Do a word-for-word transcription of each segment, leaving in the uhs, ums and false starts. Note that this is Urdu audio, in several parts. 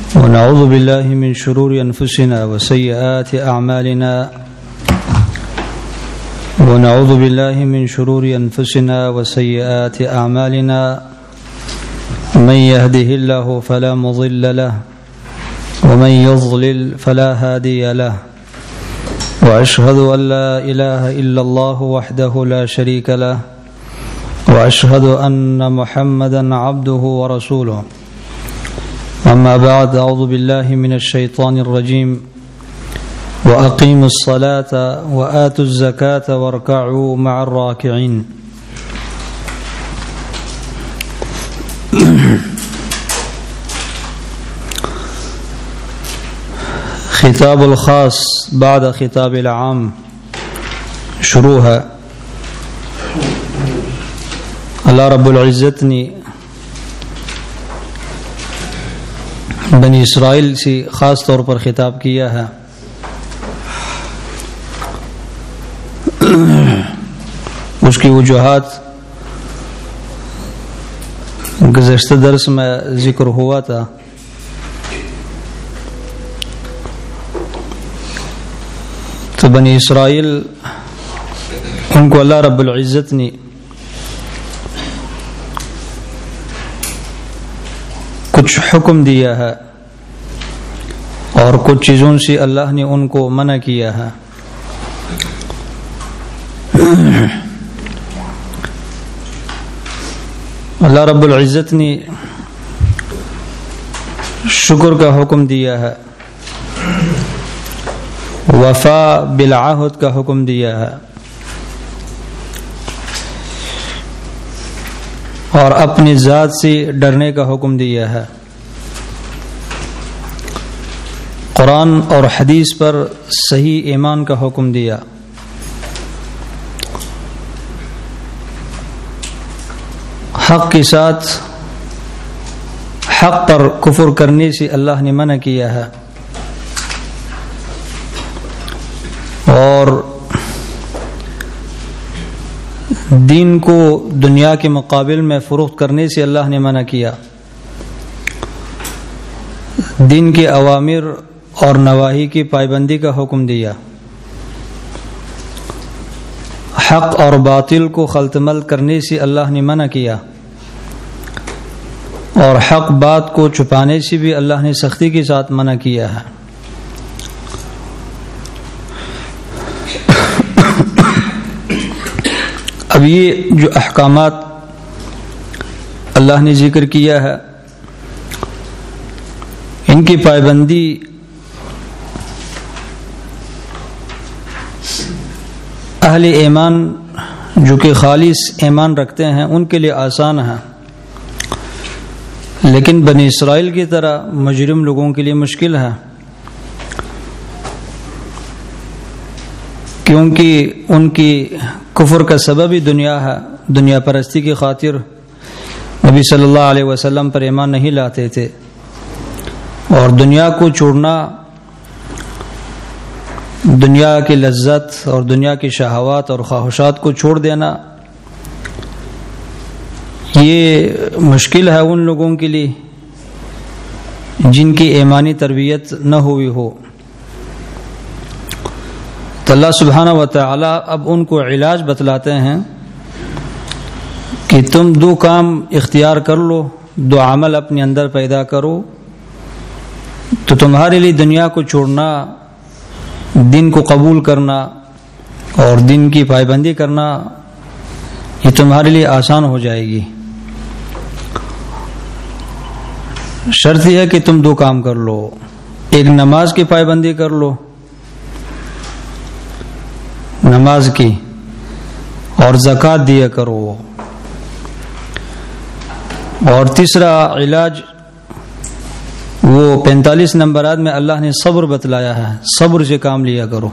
ونعوذ بالله من شرور أنفسنا وسيئات أعمالنا ونعوذ بالله من شرور أنفسنا وسيئات أعمالنا من يهده الله فلا مضل له ومن يضلل فلا هادي له وأشهد أن لا إله إلا الله وحده لا شريك له وأشهد أن محمدا عبده ورسوله أما بعد أعوذ بالله من الشيطان الرجيم وأقيموا الصلاة وآتوا الزكاة واركعوا مع الراكعين. خطاب الخاص بعد خطاب العام شروع ہے. اللہ رب العزت نے بنی اسرائیل سے خاص طور پر خطاب کیا ہے. اس کی وجوہات گزشتہ درس میں ذکر ہوا تھا. تو بنی اسرائیل ان کو اللہ رب العزت نے کچھ حکم دیا ہے اور کچھ چیزوں سے اللہ نے ان کو منع کیا ہے. اللہ رب العزت نے شکر کا حکم دیا ہے، وفا بالعہد کا حکم دیا ہے، اور اپنی ذات سے ڈرنے کا حکم دیا ہے. قرآن اور حدیث پر صحیح ایمان کا حکم دیا. حق کے ساتھ حق پر کفر کرنے سے اللہ نے منع کیا ہے، اور دین کو دنیا کے مقابل میں فروخت کرنے سے اللہ نے منع کیا. دین کے اوامر اور نواہی کی پابندی کا حکم دیا. حق اور باطل کو خلط ملط کرنے سے اللہ نے منع کیا، اور حق بات کو چھپانے سے بھی اللہ نے سختی کے ساتھ منع کیا ہے. اب یہ جو احکامات اللہ نے ذکر کیا ہے، ان کی پابندی اہل ایمان جو کہ خالص ایمان رکھتے ہیں ان کے لیے آسان ہے، لیکن بنی اسرائیل کی طرح مجرم لوگوں کے لیے مشکل ہے، کیونکہ ان کی کفر کا سبب ہی دنیا ہے. دنیا پرستی کی خاطر نبی صلی اللہ علیہ وسلم پر ایمان نہیں لاتے تھے، اور دنیا کو چھوڑنا، دنیا کی لذت اور دنیا کی شہوات اور خواہشات کو چھوڑ دینا، یہ مشکل ہے ان لوگوں کے لیے جن کی ایمانی تربیت نہ ہوئی ہو. تو اللہ سبحانہ و تعالی اب ان کو علاج بتلاتے ہیں کہ تم دو کام اختیار کر لو، دو عمل اپنے اندر پیدا کرو، تو تمہارے لیے دنیا کو چھوڑنا، دین کو قبول کرنا اور دین کی پابندی کرنا یہ تمہارے لیے آسان ہو جائے گی. شرط یہ ہے کہ تم دو کام کر لو. ایک نماز کی پابندی کر لو، نماز کی، اور زکوٰۃ دیا کرو. اور تیسرا علاج وہ پینتالیس نمبرات میں اللہ نے صبر بتلایا ہے، صبر سے کام لیا کرو.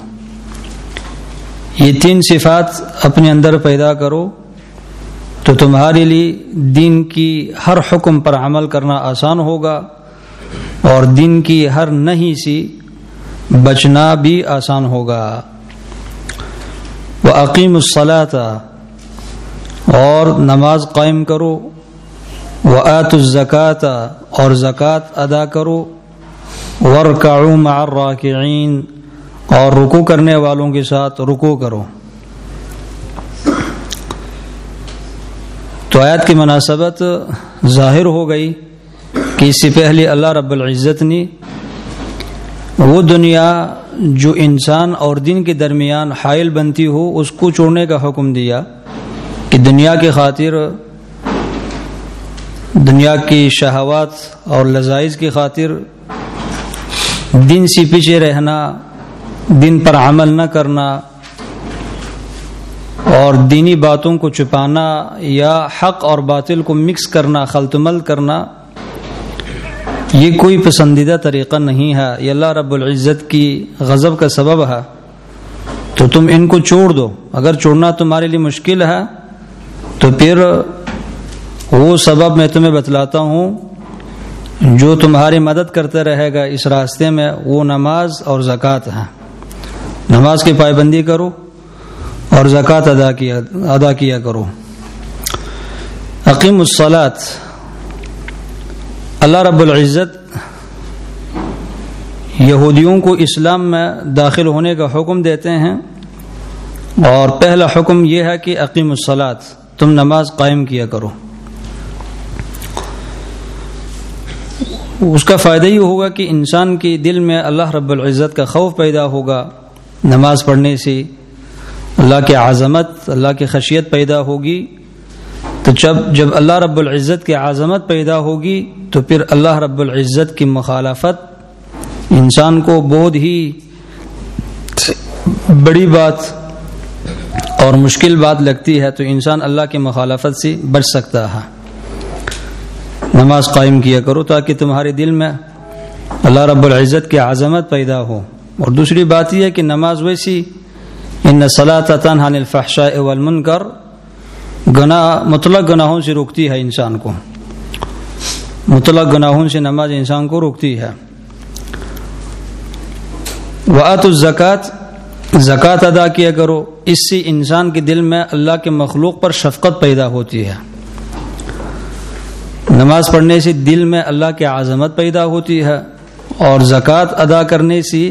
یہ تین صفات اپنے اندر پیدا کرو تو تمہارے لیے دین کی ہر حکم پر عمل کرنا آسان ہوگا، اور دین کی ہر نہیں سے بچنا بھی آسان ہوگا. وَأَقِيمُوا الصَّلَاةَ، اور نماز قائم کرو، وَآتُوا الزَّكَاةَ، اور زکوٰۃ ادا کرو، وارکعوا مع الراکعین، اور رکوع کرنے والوں کے ساتھ رکوع کرو۔ تو آیت کی مناسبت ظاہر ہو گئی کہ اس سے پہلے اللہ رب العزت نے وہ دنیا جو انسان اور دین کے درمیان حائل بنتی ہو اس کو چھوڑنے کا حکم دیا، کہ دنیا کی خاطر، دنیا کی شہوات اور لذائذ کی خاطر دین سے پیچھے رہنا، دین پر عمل نہ کرنا اور دینی باتوں کو چھپانا یا حق اور باطل کو مکس کرنا، خلط مل کرنا، یہ کوئی پسندیدہ طریقہ نہیں ہے، یہ اللہ رب العزت کی غضب کا سبب ہے۔ تو تم ان کو چھوڑ دو۔ اگر چھوڑنا تمہارے لیے مشکل ہے تو پھر وہ سبب میں تمہیں بتلاتا ہوں جو تمہاری مدد کرتے رہے گا اس راستے میں، وہ نماز اور زکوٰۃ ہے۔ نماز کی پابندی کرو اور زکوٰۃ ادا کیا ادا کیا کرو۔ اقیم الصلاۃ، اللہ رب العزت یہودیوں کو اسلام میں داخل ہونے کا حکم دیتے ہیں، اور پہلا حکم یہ ہے کہ اقیم الصلاۃ، تم نماز قائم کیا کرو۔ اس کا فائدہ یہ ہوگا کہ انسان کے دل میں اللہ رب العزت کا خوف پیدا ہوگا، نماز پڑھنے سے اللہ کی عظمت، اللہ کی خشیت پیدا ہوگی۔ تو جب جب اللہ رب العزت کی عظمت پیدا ہوگی تو پھر اللہ رب العزت کی مخالفت انسان کو بہت ہی بڑی بات اور مشکل بات لگتی ہے، تو انسان اللہ کی مخالفت سے بچ سکتا ہے۔ نماز قائم کیا کرو تاکہ تمہارے دل میں اللہ رب العزت کی عظمت پیدا ہو۔ اور دوسری بات یہ ہے کہ نماز ویسی ان الصلاۃ تنہی عن الفحشاء والمنکر، گناہ مطلق گناہوں سے روکتی ہے انسان کو، مطلق گناہوں سے نماز انسان کو روکتی ہے۔ وآتوا الزکاۃ، زکوٰۃ ادا کیا کرو، اس سے انسان کے دل میں اللہ کے مخلوق پر شفقت پیدا ہوتی ہے۔ نماز پڑھنے سے دل میں اللہ کی عظمت پیدا ہوتی ہے، اور زکوٰۃ ادا کرنے سے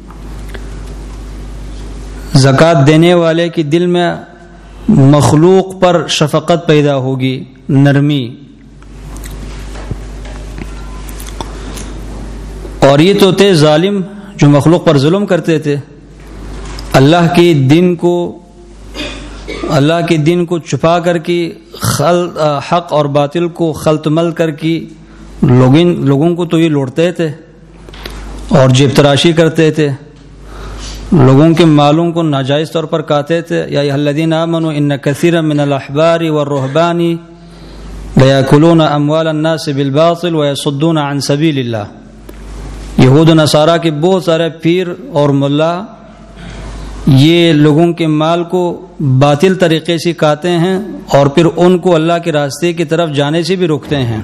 زکوٰۃ دینے والے کے دل میں مخلوق پر شفقت پیدا ہوگی، نرمی۔ اور یہ تو تھے ظالم جو مخلوق پر ظلم کرتے تھے، اللہ کے دین کو اللہ کے دین کو چھپا کر کے حق اور باطل کو خلط مل کر کے لوگوں کو تو یہ لوٹتے تھے اور جیب تراشی کرتے تھے، لوگوں کے مالوں کو ناجائز طور پر کھاتے تھے۔ یا ایھا الذین آمنوا ان کثیرا من الاحبار والرہبان لیاکلون اموال الناس بالباطل ویصدون عن سبیل اللہ، یہود و نصارہ کے بہت سارے پیر اور ملا یہ لوگوں کے مال کو باطل طریقے سے کھاتے ہیں اور پھر ان کو اللہ کے راستے کی طرف جانے سے بھی روکتے ہیں۔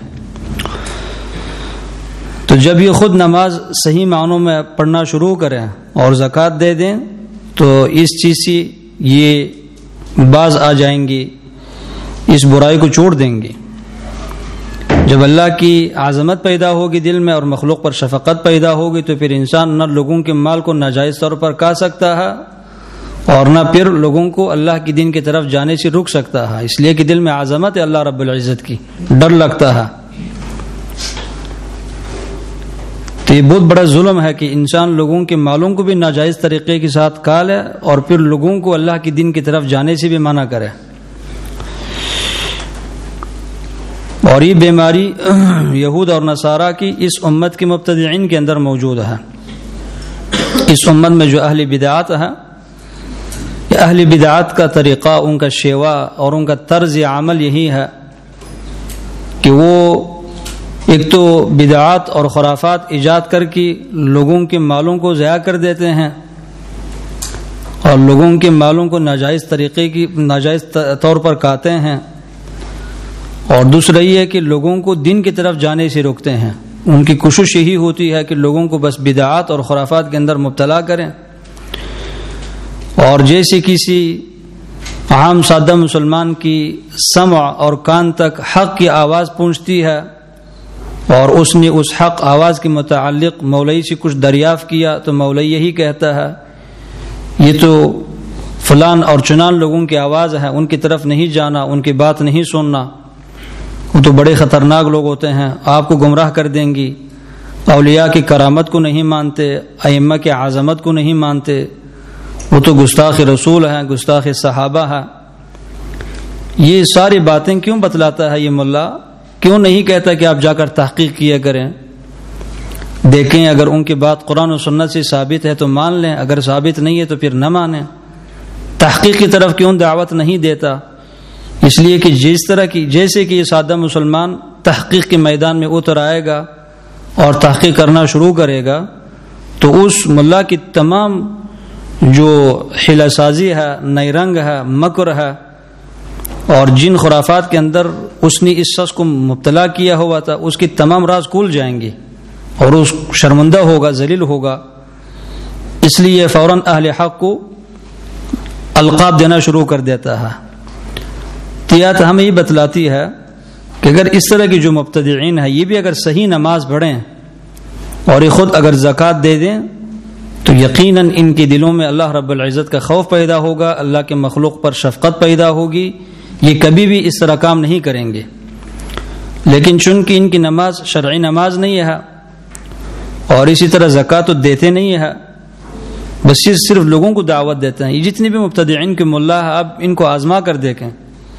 تو جب یہ خود نماز صحیح معنوں میں پڑھنا شروع کریں اور زکوٰۃ دے دیں تو اس چیز سے یہ باز آ جائیں گے، اس برائی کو چھوڑ دیں گے۔ جب اللہ کی عظمت پیدا ہوگی دل میں اور مخلوق پر شفقت پیدا ہوگی تو پھر انسان نہ لوگوں کے مال کو ناجائز طور پر کھا سکتا ہے اور نہ پھر لوگوں کو اللہ کی دین کی طرف جانے سے روک سکتا ہے، اس لیے کہ دل میں عظمت ہے اللہ رب العزت کی، ڈر لگتا ہے۔ تو یہ بہت بڑا ظلم ہے کہ انسان لوگوں کے مالوں کو بھی ناجائز طریقے کے ساتھ کھا لے اور پھر لوگوں کو اللہ کی دین کی طرف جانے سے بھی منع کرے۔ اور یہ بیماری یہود اور نصارہ کی اس امت کے مبتدعین کے اندر موجود ہے۔ اس امت میں جو اہل بدعات ہے، اہل بدعات کا طریقہ، ان کا شیوا اور ان کا طرز عمل یہی ہے کہ وہ ایک تو بدعات اور خرافات ایجاد کر کے لوگوں کے مالوں کو ضائع کر دیتے ہیں اور لوگوں کے مالوں کو ناجائز طریقے کی ناجائز طور پر کھاتے ہیں، اور دوسرا یہ ہے کہ لوگوں کو دین کی طرف جانے سے روکتے ہیں۔ ان کی کوشش یہی ہوتی ہے کہ لوگوں کو بس بدعات اور خرافات کے اندر مبتلا کریں، اور جیسے کسی عام سادہ مسلمان کی سمع اور کان تک حق کی آواز پہنچتی ہے اور اس نے اس حق آواز کے متعلق مولوی سے کچھ دریافت کیا تو مولوی یہی کہتا ہے یہ تو فلان اور چنان لوگوں کی آواز ہے، ان کی طرف نہیں جانا، ان کی بات نہیں سننا، وہ تو بڑے خطرناک لوگ ہوتے ہیں، آپ کو گمراہ کر دیں گی، اولیاء کی کرامت کو نہیں مانتے، ائمہ کی عظمت کو نہیں مانتے، وہ تو گستاخ رسول ہیں، گستاخ صحابہ ہیں۔ یہ ساری باتیں کیوں بتلاتا ہے یہ ملا؟ کیوں نہیں کہتا کہ آپ جا کر تحقیق کیا کریں، دیکھیں اگر ان کی بات قرآن و سنت سے ثابت ہے تو مان لیں، اگر ثابت نہیں ہے تو پھر نہ مانیں۔ تحقیق کی طرف کیوں دعوت نہیں دیتا؟ اس لیے کہ جس طرح کی جیسے کہ یہ سادہ مسلمان تحقیق کے میدان میں اتر آئے گا اور تحقیق کرنا شروع کرے گا تو اس ملا کی تمام جو حیلہ سازی ہے، نئی رنگ ہے، مکر ہے اور جن خرافات کے اندر اس نے اس شخص کو مبتلا کیا ہوا تھا، اس کی تمام راز کھل جائیں گے اور اس شرمندہ ہوگا، ذلیل ہوگا۔ اس لیے فوراً اہل حق کو القاب دینا شروع کر دیتا ہے۔ تیات ہمیں یہ بتلاتی ہے کہ اگر اس طرح کی جو مبتدعین ہیں یہ بھی اگر صحیح نماز پڑھیں اور یہ خود اگر زکوٰۃ دے دیں تو یقیناً ان کے دلوں میں اللہ رب العزت کا خوف پیدا ہوگا، اللہ کے مخلوق پر شفقت پیدا ہوگی، یہ کبھی بھی اس طرح کام نہیں کریں گے۔ لیکن چونکہ ان کی نماز شرعی نماز نہیں ہے اور اسی طرح زکوٰۃ تو دیتے نہیں ہے، بس یہ صرف لوگوں کو دعوت دیتے ہیں۔ یہ جتنے بھی مبتدعین کے ملا ہیں آپ ان کو آزما کر دیکھیں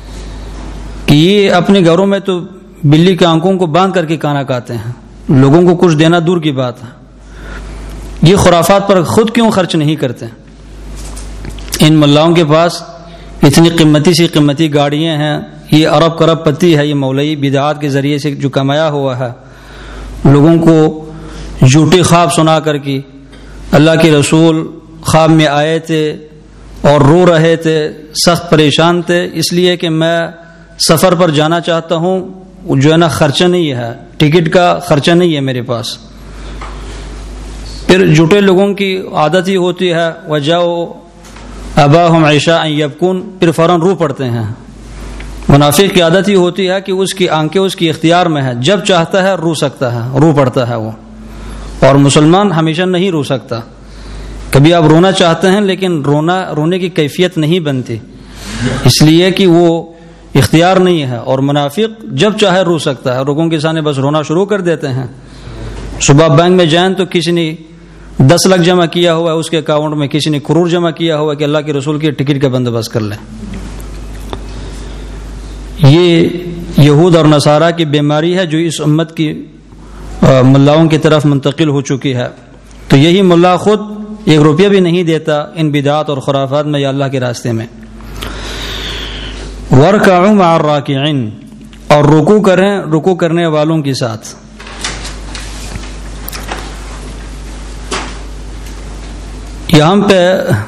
کہ یہ اپنے گھروں میں تو بلی کے آنکھوں کو باندھ کر کے کھانا کھاتے ہیں، لوگوں کو کچھ دینا دور کی بات ہے۔ یہ خرافات پر خود کیوں خرچ نہیں کرتے؟ ان ملاؤں کے پاس اتنی قیمتی سی قیمتی گاڑیاں ہیں، یہ ارب کرب پتی ہے، یہ مولوی بدعات کے ذریعے سے جو کمایا ہوا ہے، لوگوں کو جھوٹی خواب سنا کر کے اللہ کے رسول خواب میں آئے تھے اور رو رہے تھے، سخت پریشان تھے، اس لیے کہ میں سفر پر جانا چاہتا ہوں، جو ہے نا خرچہ نہیں ہے، ٹکٹ کا خرچہ نہیں ہے میرے پاس۔ پھر جھوٹے لوگوں کی عادت ہی ہوتی ہے وَجَاءُوا أَبَاهُمْ عِشَاءً يَبْكُونَ، پھر فوراً رو پڑتے ہیں۔ منافق کی عادت ہی ہوتی ہے کہ اس کی آنکھیں اس کی اختیار میں ہے، جب چاہتا ہے رو سکتا ہے، رو پڑتا ہے وہ، اور مسلمان ہمیشہ نہیں رو سکتا۔ کبھی آپ رونا چاہتے ہیں لیکن رونا رونے کی کیفیت نہیں بنتی، اس لیے کہ وہ اختیار نہیں ہے، اور منافق جب چاہے رو سکتا ہے، لوگوں کے سامنے بس رونا شروع کر دیتے ہیں۔ صبح بینک میں جائیں تو کسی نے دس لاکھ جمع کیا ہوا ہے اس کے اکاؤنٹ میں، کسی نے کروڑ جمع کیا ہوا ہے کہ اللہ کے رسول کی ٹکٹ کا بندوبست کر لیں۔ یہ یہود اور نصارہ کی بیماری ہے جو اس امت کی ملاؤں کی طرف منتقل ہو چکی ہے۔ تو یہی ملا خود ایک روپیہ بھی نہیں دیتا ان بدعات اور خرافات میں یا اللہ کے راستے میں۔ وَارْكَعُوا مَعَ الرَّاكِعِينَ، اور رکوع کریں رکوع کرنے والوں کے ساتھ۔ یہاں پہ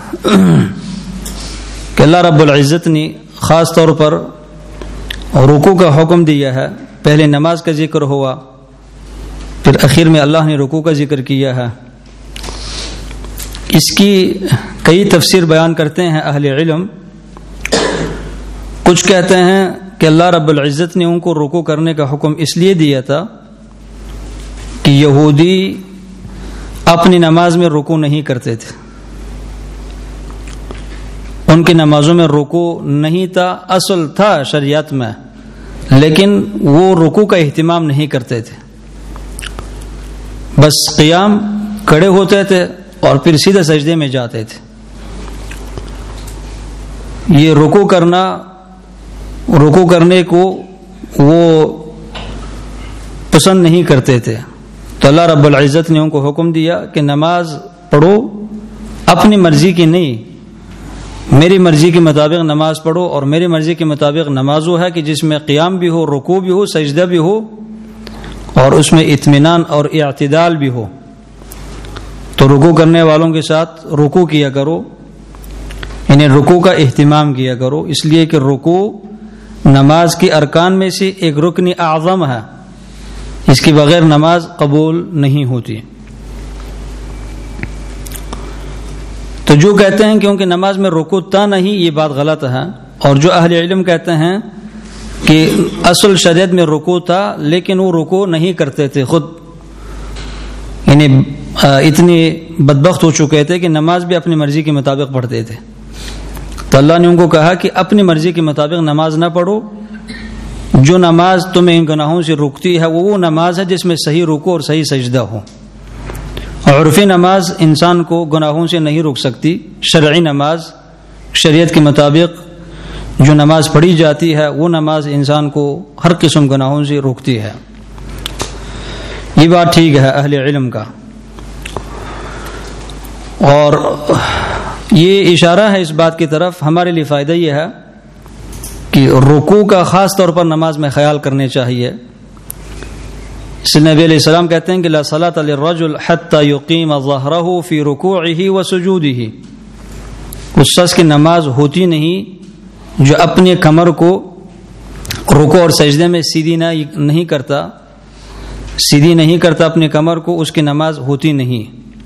کہ اللہ رب العزت نے خاص طور پر رکوع کا حکم دیا ہے، پہلے نماز کا ذکر ہوا، پھر اخیر میں اللہ نے رکوع کا ذکر کیا ہے۔ اس کی کئی تفسیر بیان کرتے ہیں اہل علم۔ کچھ کہتے ہیں کہ اللہ رب العزت نے ان کو رکوع کرنے کا حکم اس لیے دیا تھا کہ یہودی اپنی نماز میں رکوع نہیں کرتے تھے، ان کی نمازوں میں رکوع نہیں تھا، اصل تھا شریعت میں، لیکن وہ رکوع کا اہتمام نہیں کرتے تھے، بس قیام کھڑے ہوتے تھے اور پھر سیدھے سجدے میں جاتے تھے۔ یہ رکوع کرنا رکوع کرنے کو وہ پسند نہیں کرتے تھے، تو اللہ رب العزت نے ان کو حکم دیا کہ نماز پڑھو، اپنی مرضی کی نہیں، میری مرضی کے مطابق نماز پڑھو، اور میری مرضی کے مطابق نماز وہ ہے کہ جس میں قیام بھی ہو، رکوع بھی ہو، سجدہ بھی ہو، اور اس میں اطمینان اور اعتدال بھی ہو۔ تو رکوع کرنے والوں کے ساتھ رکوع کیا کرو، انہیں رکوع کا اہتمام کیا کرو، اس لیے کہ رکوع نماز کی ارکان میں سے ایک رکن اعظم ہے، اس کے بغیر نماز قبول نہیں ہوتی۔ تو جو کہتے ہیں کیونکہ نماز میں رکوع تھا نہیں، یہ بات غلط ہے، اور جو اہل علم کہتے ہیں کہ کہ اصل شریعت میں رکوع تھا لیکن وہ رکوع نہیں کرتے تھے خود، یعنی اتنے بدبخت ہو چکے تھے کہ نماز بھی اپنی مرضی کے مطابق پڑھتے تھے. تو اللہ نے ان کو کہا کہ اپنی مرضی کے مطابق نماز نہ پڑھو، جو نماز تمہیں ان گناہوں سے روکتی ہے وہ وہ نماز ہے جس میں صحیح رکوع اور صحیح سجدہ ہو. عرفی نماز انسان کو گناہوں سے نہیں روک سکتی، شرعی نماز شریعت کے مطابق جو نماز پڑھی جاتی ہے وہ نماز انسان کو ہر قسم گناہوں سے روکتی ہے. یہ بات ٹھیک ہے اہل علم کا. اور یہ اشارہ ہے اس بات کی طرف، ہمارے لیے فائدہ یہ ہے کہ رکوع کا خاص طور پر نماز میں خیال کرنے چاہیے. اس لیے نبی علیہ السلام کہتے ہیں کہ لا صلاۃ للرجل حتی یقیم ظہرہ فی رکوعہ وسجودہ، اس شخص کی نماز ہوتی نہیں جو اپنے کمر کو رکوع اور سجدے میں سیدھی نہیں کرتا سیدھی نہیں کرتا اپنے کمر کو، اس کی نماز ہوتی نہیں.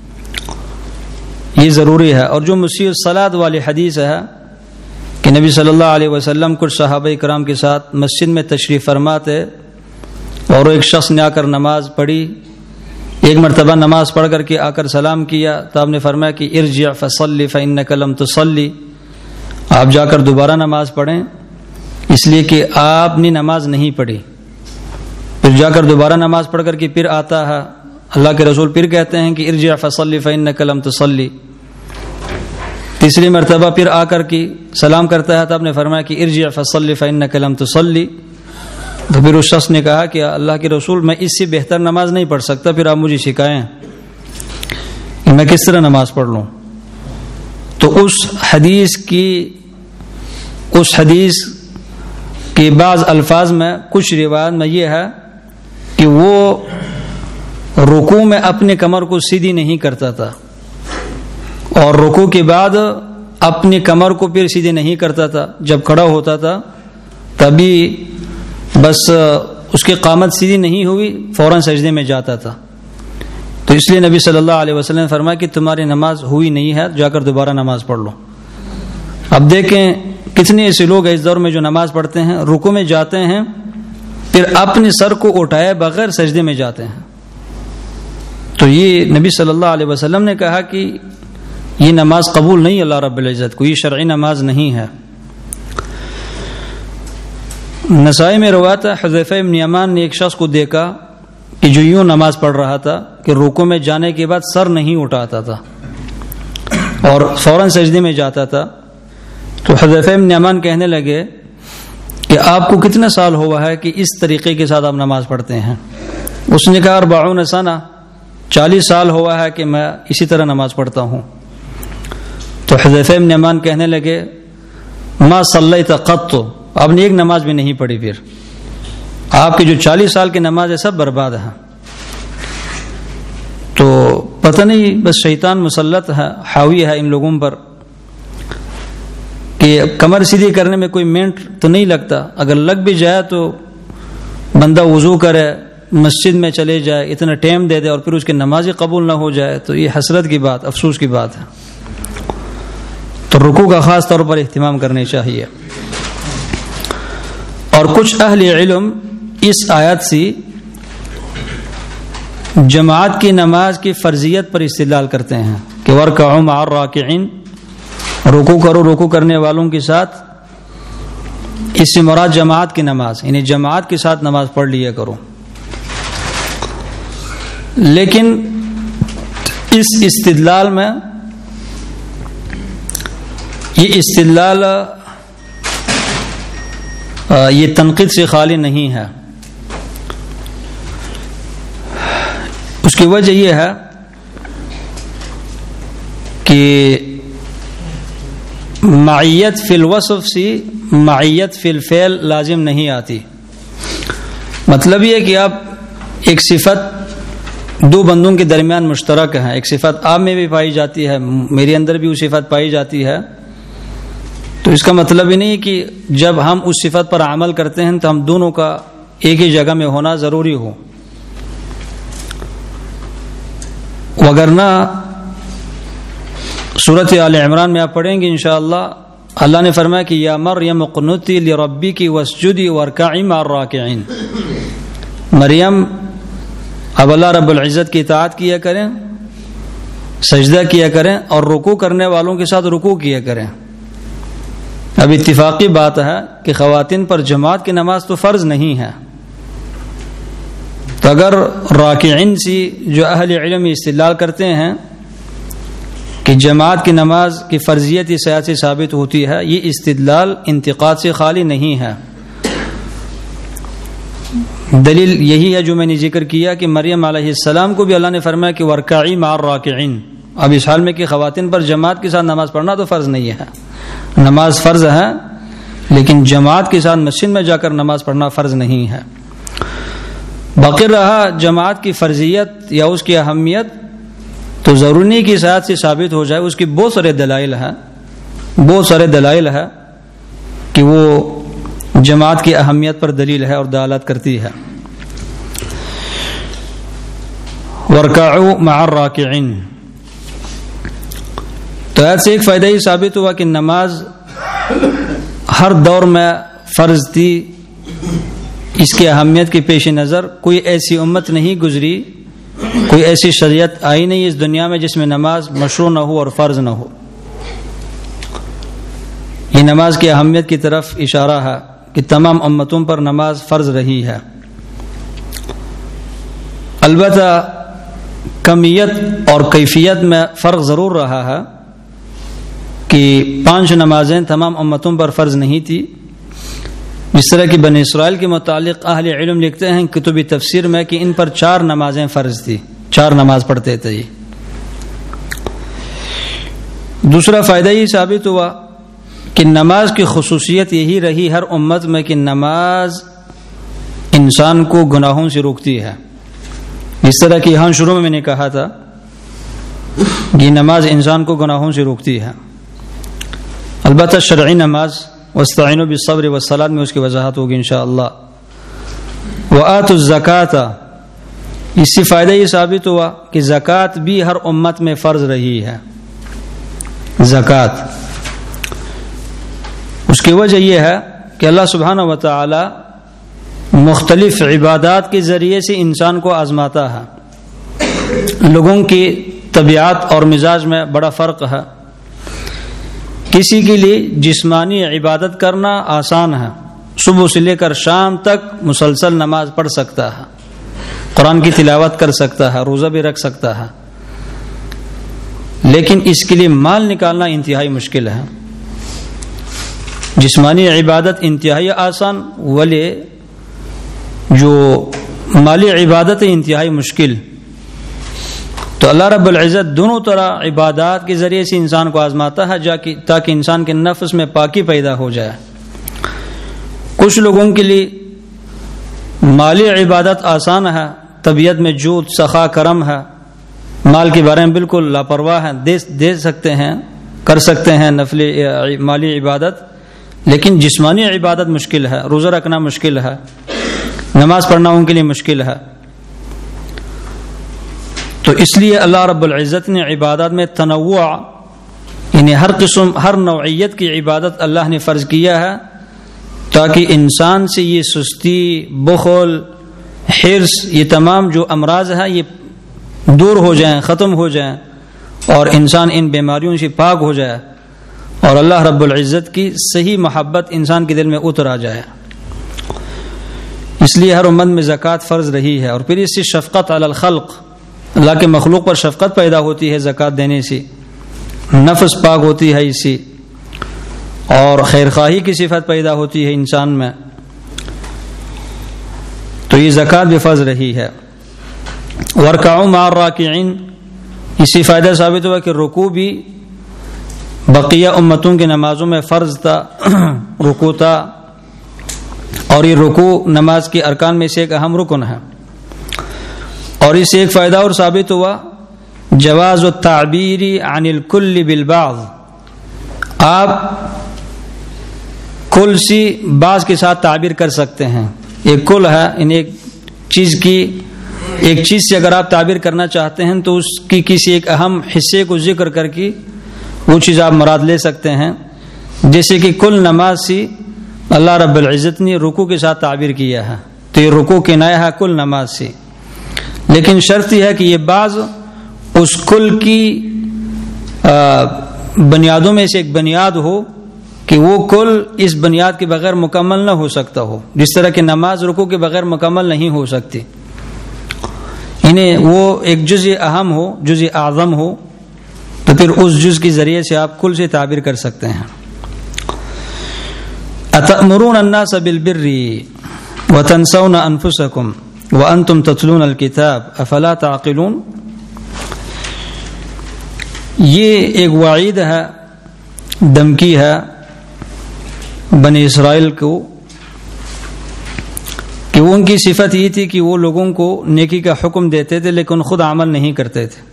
یہ ضروری ہے. اور جو مسیح الصلاۃ والی حدیث ہے کہ نبی صلی اللہ علیہ وسلم کچھ صحابہ کرام کے ساتھ مسجد میں تشریف فرما تھے اور ایک شخص نے آ کر نماز پڑھی، ایک مرتبہ نماز پڑھ کر کے آ کر سلام کیا تو آپ نے فرمایا کہ ارجع فصلی فإنک لم تصلی، آپ جا کر دوبارہ نماز پڑھیں اس لیے کہ آپ نے نماز نہیں پڑھی. پھر جا کر دوبارہ نماز پڑھ کر کے پھر آتا ہے، اللہ کے رسول پھر کہتے ہیں کہ ارجع فصلی فإنک لم تصلی. تیسری مرتبہ پھر آ کر کے سلام کرتا ہے تو آپ نے فرمایا کہ ارجع فصلی فإنک لم تصلی. تو پھر اس شخص نے کہا کہ اللہ کے رسول میں اس سے بہتر نماز نہیں پڑھ سکتا، پھر آپ مجھے سکھائیں کہ میں کس طرح نماز پڑھ لوں. تو اس حدیث کی اس حدیث کے بعض الفاظ میں کچھ روایت میں یہ ہے کہ وہ رکوع میں اپنے کمر کو سیدھی نہیں کرتا تھا اور رکوع کے بعد اپنی کمر کو پھر سیدھی نہیں کرتا تھا. جب کھڑا ہوتا تھا تبھی بس اس کی قامت سیدھی نہیں ہوئی فوراً سجدے میں جاتا تھا. تو اس لیے نبی صلی اللہ علیہ وسلم نے فرمایا کہ تمہاری نماز ہوئی نہیں ہے، جا کر دوبارہ نماز پڑھ لو. اب دیکھیں کتنے ایسے لوگ ہیں اس دور میں جو نماز پڑھتے ہیں، رکوع میں جاتے ہیں پھر اپنے سر کو اٹھائے بغیر سجدے میں جاتے ہیں. تو یہ نبی صلی اللہ علیہ وسلم نے کہا کہ یہ نماز قبول نہیں اللہ رب العزت کو، یہ شرعی نماز نہیں ہے. نسائی میں روایت ہے حذیفہ بن یمان نے ایک شخص کو دیکھا کہ جو یوں نماز پڑھ رہا تھا کہ رکوع میں جانے کے بعد سر نہیں اٹھاتا تھا اور فوراً سجدے میں جاتا تھا. تو حذیفہ بن یمان کہنے لگے کہ آپ کو کتنا سال ہوا ہے کہ اس طریقے کے ساتھ آپ نماز پڑھتے ہیں؟ اس نے کہا اربعون سنہ، چالیس سال ہوا ہے کہ میں اسی طرح نماز پڑھتا ہوں. تو حذیفہ بن یمان کہنے لگے ما صلیت قط، آپ نے ایک نماز بھی نہیں پڑھی، پھر آپ کی جو چالیس سال کی نماز ہے سب برباد ہے. تو پتہ نہیں بس شیطان مسلط ہے، حاوی ہے ان لوگوں پر کہ کمر سیدھی کرنے میں کوئی منٹ تو نہیں لگتا، اگر لگ بھی جائے تو بندہ وضو کرے مسجد میں چلے جائے اتنا ٹائم دے دے اور پھر اس کی نماز قبول نہ ہو جائے تو یہ حسرت کی بات، افسوس کی بات ہے. تو رکوع کا خاص طور پر اہتمام کرنے چاہیے. اور کچھ اہل علم اس آیت سے جماعت کی نماز کی فرضیت پر استدلال کرتے ہیں کہ وَارْكَعُوا مَعَ الرَّاكِعِينَ، رکوع کرو رکوع کرنے والوں کے ساتھ. اس سے مراد جماعت کی نماز، یعنی جماعت کے ساتھ نماز پڑھ لیا کرو. لیکن اس استدلال میں یہ استدلال یہ تنقید سے خالی نہیں ہے. اس کی وجہ یہ ہے کہ معیت فی الوصف سے معیت فی الفعل لازم نہیں آتی. مطلب یہ کہ آپ ایک صفت دو بندوں کے درمیان مشترک ہے، ایک صفت آپ میں بھی پائی جاتی ہے، میرے اندر بھی وہ صفت پائی جاتی ہے، تو اس کا مطلب ہی نہیں کہ جب ہم اس صفت پر عمل کرتے ہیں تو ہم دونوں کا ایک ہی جگہ میں ہونا ضروری ہو. وگرنہ سورۃ آل عمران میں آپ پڑھیں گے انشاءاللہ اللہ نے فرمایا کہ یا مریم اقنتی لربکی واسجدی وارکعی مع الراکعین، مریم اب اللہ رب العزت کی اطاعت کیا کریں، سجدہ کیا کریں اور رکوع کرنے والوں کے ساتھ رکوع کیا کریں۔ اب اتفاقی بات ہے کہ خواتین پر جماعت کی نماز تو فرض نہیں ہے، تو اگر راکعین سے جو اہل علم استدلال کرتے ہیں کہ جماعت کی نماز کی فرضیت اس آیت سے ثابت ہوتی ہے، یہ استدلال انتقاد سے خالی نہیں ہے۔ دلیل یہی ہے جو میں نے ذکر کیا کہ مریم علیہ السلام کو بھی اللہ نے فرمایا کہ وارکعی مع الراکعین۔ اب اس حال میں کہ خواتین پر جماعت کے ساتھ نماز پڑھنا تو فرض نہیں ہے، نماز فرض ہے لیکن جماعت کے ساتھ مسجد میں جا کر نماز پڑھنا فرض نہیں ہے۔ باقی رہا جماعت کی فرضیت یا اس کی اہمیت، تو ضروری کی صحت سے ثابت ہو جائے، اس کی بہت سارے دلائل ہیں، بہت سارے دلائل ہے کہ وہ جماعت کی اہمیت پر دلیل ہے اور دلالت کرتی ہے۔ وارکعوا مع الراکعین، تو ایسے ایک فائدہ ہی ثابت ہوا کہ نماز ہر دور میں فرض تھی۔ اس کی اہمیت کے پیش نظر کوئی ایسی امت نہیں گزری، کوئی ایسی شریعت آئی نہیں اس دنیا میں جس میں نماز مشروع نہ ہو اور فرض نہ ہو۔ یہ نماز کی اہمیت کی طرف اشارہ ہے کہ تمام امتوں پر نماز فرض رہی ہے۔ البتہ کمیت اور کیفیت میں فرق ضرور رہا ہے کہ پانچ نمازیں تمام امتوں پر فرض نہیں تھی، جس طرح کہ بنی اسرائیل کے متعلق اہل علم لکھتے ہیں کتب تفسیر میں کہ ان پر چار نمازیں فرض تھی، چار نماز پڑھتے تھے۔ دوسرا فائدہ یہ ثابت ہوا کہ نماز کی خصوصیت یہی رہی ہر امت میں کہ نماز انسان کو گناہوں سے روکتی ہے، جس طرح کہ یہاں شروع میں میں نے کہا تھا کہ نماز انسان کو گناہوں سے روکتی ہے۔ البتہ شرعی نماز واستعینوا بالصبر والصلاۃ میں اس کی وضاحت ہوگی انشاءاللہ۔ وآتوا الزکاۃ، اس سے فائدہ یہ ثابت ہوا کہ زکوٰۃ بھی ہر امت میں فرض رہی ہے۔ زکوٰۃ اس کی وجہ یہ ہے کہ اللہ سبحانہ و تعالی مختلف عبادات کے ذریعے سے انسان کو آزماتا ہے۔ لوگوں کی طبیعت اور مزاج میں بڑا فرق ہے۔ کسی کے لیے جسمانی عبادت کرنا آسان ہے، صبح سے لے کر شام تک مسلسل نماز پڑھ سکتا ہے، قرآن کی تلاوت کر سکتا ہے، روزہ بھی رکھ سکتا ہے، لیکن اس کے لیے مال نکالنا انتہائی مشکل ہے۔ جسمانی عبادت انتہائی آسان، ولی جو مالی عبادت ہے انتہائی مشکل۔ تو اللہ رب العزت دونوں طرح عبادات کے ذریعے سے انسان کو آزماتا ہے تاکہ انسان کے نفس میں پاکی پیدا ہو جائے۔ کچھ لوگوں کے لیے مالی عبادت آسان ہے، طبیعت میں جود سخا کرم ہے، مال کے بارے میں بالکل لاپرواہ ہے، دے دے سکتے ہیں، کر سکتے ہیں نفل مالی عبادت، لیکن جسمانی عبادت مشکل ہے، روزہ رکھنا مشکل ہے، نماز پڑھنا ان کے لیے مشکل ہے۔ تو اس لیے اللہ رب العزت نے عبادات میں تنوع، یعنی ہر قسم ہر نوعیت کی عبادت اللہ نے فرض کیا ہے تاکہ انسان سے یہ سستی، بخل، حرص، یہ تمام جو امراض ہیں یہ دور ہو جائیں، ختم ہو جائیں اور انسان ان بیماریوں سے پاک ہو جائے اور اللہ رب العزت کی صحیح محبت انسان کے دل میں اتر آ جائے۔ اس لیے ہر امت میں زکوٰۃ فرض رہی ہے، اور پھر اس سے شفقت علی الخلق، اللہ کے مخلوق پر شفقت پیدا ہوتی ہے زکوٰۃ دینے سے، نفس پاک ہوتی ہے اس سے، اور خیرخواہی کی صفت پیدا ہوتی ہے انسان میں، تو یہ زکوٰۃ بھی فرض رہی ہے۔ وارکعوا مع الراکعین، اس سے فائدہ ثابت ہوا کہ رکوع بھی بقیہ امتوں کی نمازوں میں فرض تھا، رکوع تھا، اور یہ رکوع نماز کے ارکان میں سے ایک اہم رکن ہے۔ اور اس سے ایک فائدہ اور ثابت ہوا جواز التعبیر عن الکل بالبعض، آپ کل سے بعض کے ساتھ تعبیر کر سکتے ہیں۔ ایک کل ہے، ان ایک چیز کی ایک چیز سے اگر آپ تعبیر کرنا چاہتے ہیں تو اس کی کسی ایک اہم حصے کو ذکر کر کے وہ چیز آپ مراد لے سکتے ہیں، جیسے کہ کل نماز سی اللہ رب العزت نے رکوع کے ساتھ تعبیر کیا ہے، تو یہ رکوع کنایہ ہے کل نماز سے، لیکن شرط یہ ہے کہ یہ بعض اس کل کی بنیادوں میں سے ایک بنیاد ہو کہ وہ کل اس بنیاد کے بغیر مکمل نہ ہو سکتا ہو، جس طرح کہ نماز رکوع کے بغیر مکمل نہیں ہو سکتی، انہیں وہ ایک جزء اہم ہو، جزء اعظم ہو، تو پھر اس جز کے ذریعے سے آپ کل سے تعبیر کر سکتے ہیں۔ اتأمرون الناس بالبر وتنسون انفسکم وانتم تتلون الکتاب افلا تعقلون، یہ ایک وعید ہے، دھمکی ہے بنی اسرائیل کو کہ وہ ان کی صفت یہ تھی کہ وہ لوگوں کو نیکی کا حکم دیتے تھے لیکن خود عمل نہیں کرتے تھے۔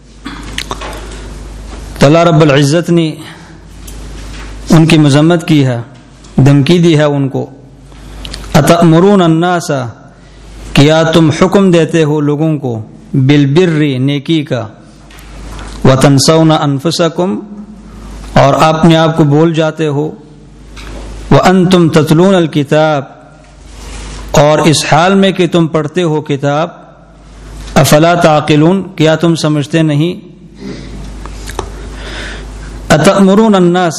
تو اللہ رب العزت نے ان کی مذمت کی ہے، دھمکی دی ہے ان کو، اتأمرون الناس، کیا تم حکم دیتے ہو لوگوں کو، بالبر، نیکی کا، وتنسون انفسکم، اور اپنے آپ کو بول جاتے ہو، وانتم تتلون الکتاب، اور اس حال میں کہ تم پڑھتے ہو کتاب، افلا تعقلون، کیا تم سمجھتے نہیں؟ اتأمرون الناس،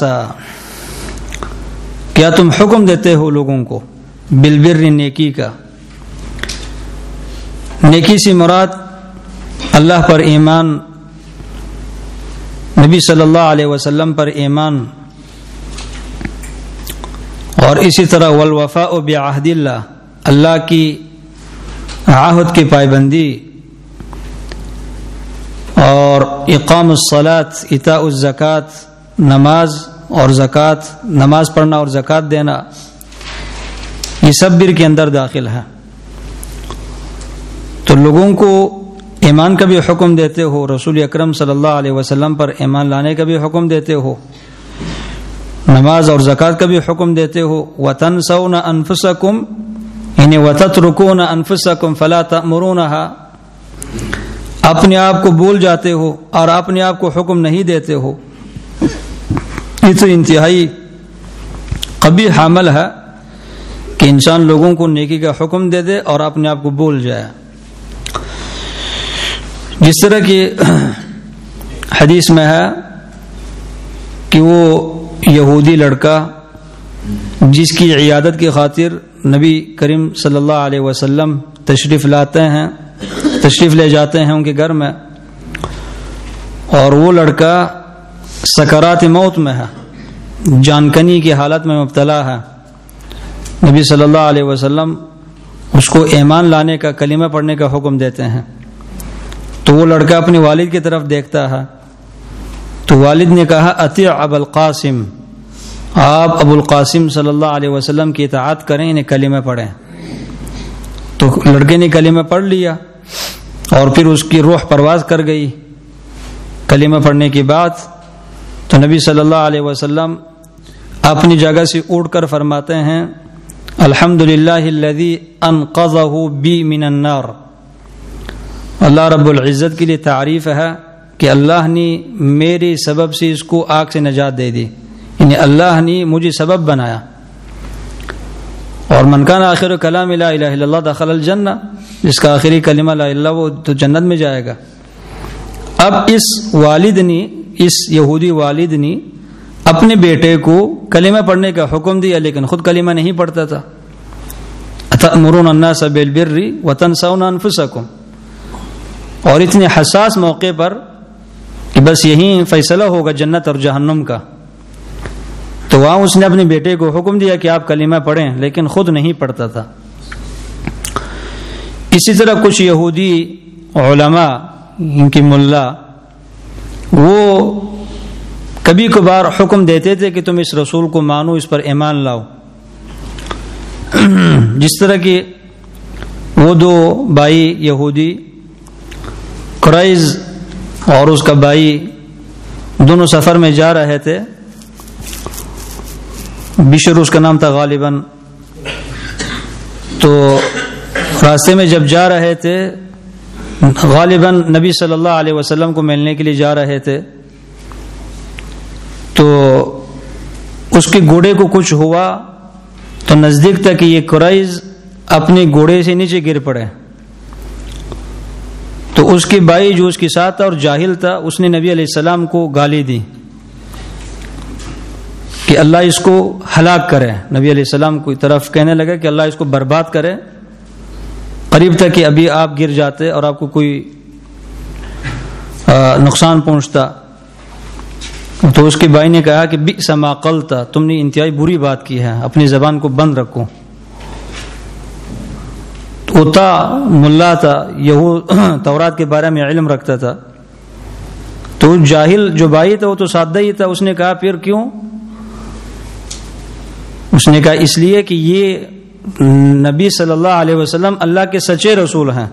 کیا تم حکم دیتے ہو لوگوں کو، بالبر، نیکی کا، نیکی سے مراد اللہ پر ایمان، نبی صلی اللہ علیہ وسلم پر ایمان، اور اسی طرح والوفاء بعہد اللہ، اللہ کی عہد کی پائبندی، اور اقام الصلاۃ، ایتاء الزکوٰۃ، نماز اور زکوٰۃ، نماز پڑھنا اور زکوٰۃ دینا، یہ سب بر کے اندر داخل ہے۔ تو لوگوں کو ایمان کا بھی حکم دیتے ہو، رسول اکرم صلی اللہ علیہ وسلم پر ایمان لانے کا بھی حکم دیتے ہو، نماز اور زکوٰۃ کا بھی حکم دیتے ہو، وتنسون انفسکم، یعنی وتترکون انفسکم فلا تأمرونها، اپنے آپ کو بھول جاتے ہو اور اپنے آپ کو حکم نہیں دیتے ہو۔ یہ تو انتہائی قبیح عمل ہے کہ انسان لوگوں کو نیکی کا حکم دے دے اور اپنے آپ کو بھول جائے، جس طرح کی حدیث میں ہے کہ وہ یہودی لڑکا جس کی عیادت کی خاطر نبی کریم صلی اللہ علیہ وسلم تشریف لاتے ہیں، تشریف لے جاتے ہیں ان کے گھر میں، اور وہ لڑکا سکرات موت میں ہے، جان کنی کی حالت میں مبتلا ہے، نبی صلی اللہ علیہ وسلم اس کو ایمان لانے کا، کلمہ پڑھنے کا حکم دیتے ہیں، تو وہ لڑکا اپنے والد کی طرف دیکھتا ہے، تو والد نے کہا اطیع ابا القاسم، آپ ابو القاسم صلی اللہ علیہ وسلم کی اطاعت کریں، انہیں کلمہ پڑھیں۔ تو لڑکے نے کلمہ پڑھ لیا اور پھر اس کی روح پرواز کر گئی کلمہ پڑھنے کے بعد، تو نبی صلی اللہ علیہ وسلم اپنی جگہ سے اٹھ کر فرماتے ہیں الحمدللہ الذی انقذہ بی من النار، اللہ رب العزت کے لیے تعریف ہے کہ اللہ نے میرے سبب سے اس کو آگ سے نجات دے دی، یعنی اللہ نے مجھے سبب بنایا۔ اور من کان آخر کلام لا الہ الا اللہ دخل الجنہ، جس کا آخری کلمہ لا الہ الا اللہ وہ تو جنت میں جائے گا۔ اب اس والد نے، اس یہودی والد نے اپنے بیٹے کو کلمہ پڑھنے کا حکم دیا لیکن خود کلمہ نہیں پڑھتا تھا۔ اتأمرون الناس بالبر وتنسون انفسکم، اور اتنے حساس موقع پر کہ بس یہیں فیصلہ ہوگا جنت اور جہنم کا، تو وہاں اس نے اپنے بیٹے کو حکم دیا کہ آپ کلمہ پڑھیں لیکن خود نہیں پڑھتا تھا۔ اسی طرح کچھ یہودی علماء، ان کی ملا، وہ کبھی کبھار حکم دیتے تھے کہ تم اس رسول کو مانو، اس پر ایمان لاؤ، جس طرح کہ وہ دو بھائی یہودی، قریظ اور اس کا بھائی، دونوں سفر میں جا رہے تھے، بشر اس کا نام تھا غالباً، تو راستے میں جب جا رہے تھے غالباً نبی صلی اللہ علیہ وسلم کو ملنے کے لیے جا رہے تھے، تو اس کے گھوڑے کو کچھ ہوا تو نزدیک تھا کہ یہ قریظ اپنے گھوڑے سے نیچے گر پڑے. تو اس کے بھائی جو اس کے ساتھ تھا اور جاہل تھا، اس نے نبی علیہ السلام کو گالی دی کہ اللہ اس کو ہلاک کرے. نبی علیہ السلام کی طرف کہنے لگا کہ اللہ اس کو برباد کرے. قریب تھا کہ ابھی آپ گر جاتے اور آپ کو کوئی نقصان پہنچتا. تو اس کے بھائی نے کہا کہ بئس ما قلت، تم نے انتہائی بری بات کی ہے، اپنی زبان کو بند رکھو. وہ تھا ملا تھا، یہود تورات کے بارے میں علم رکھتا تھا. تو جاہل جو بھائی تھا وہ تو سادہ ہی تھا. اس نے کہا پھر کیوں؟ اس نے کہا اس لیے کہ یہ نبی صلی اللہ علیہ وسلم اللہ کے سچے رسول ہیں.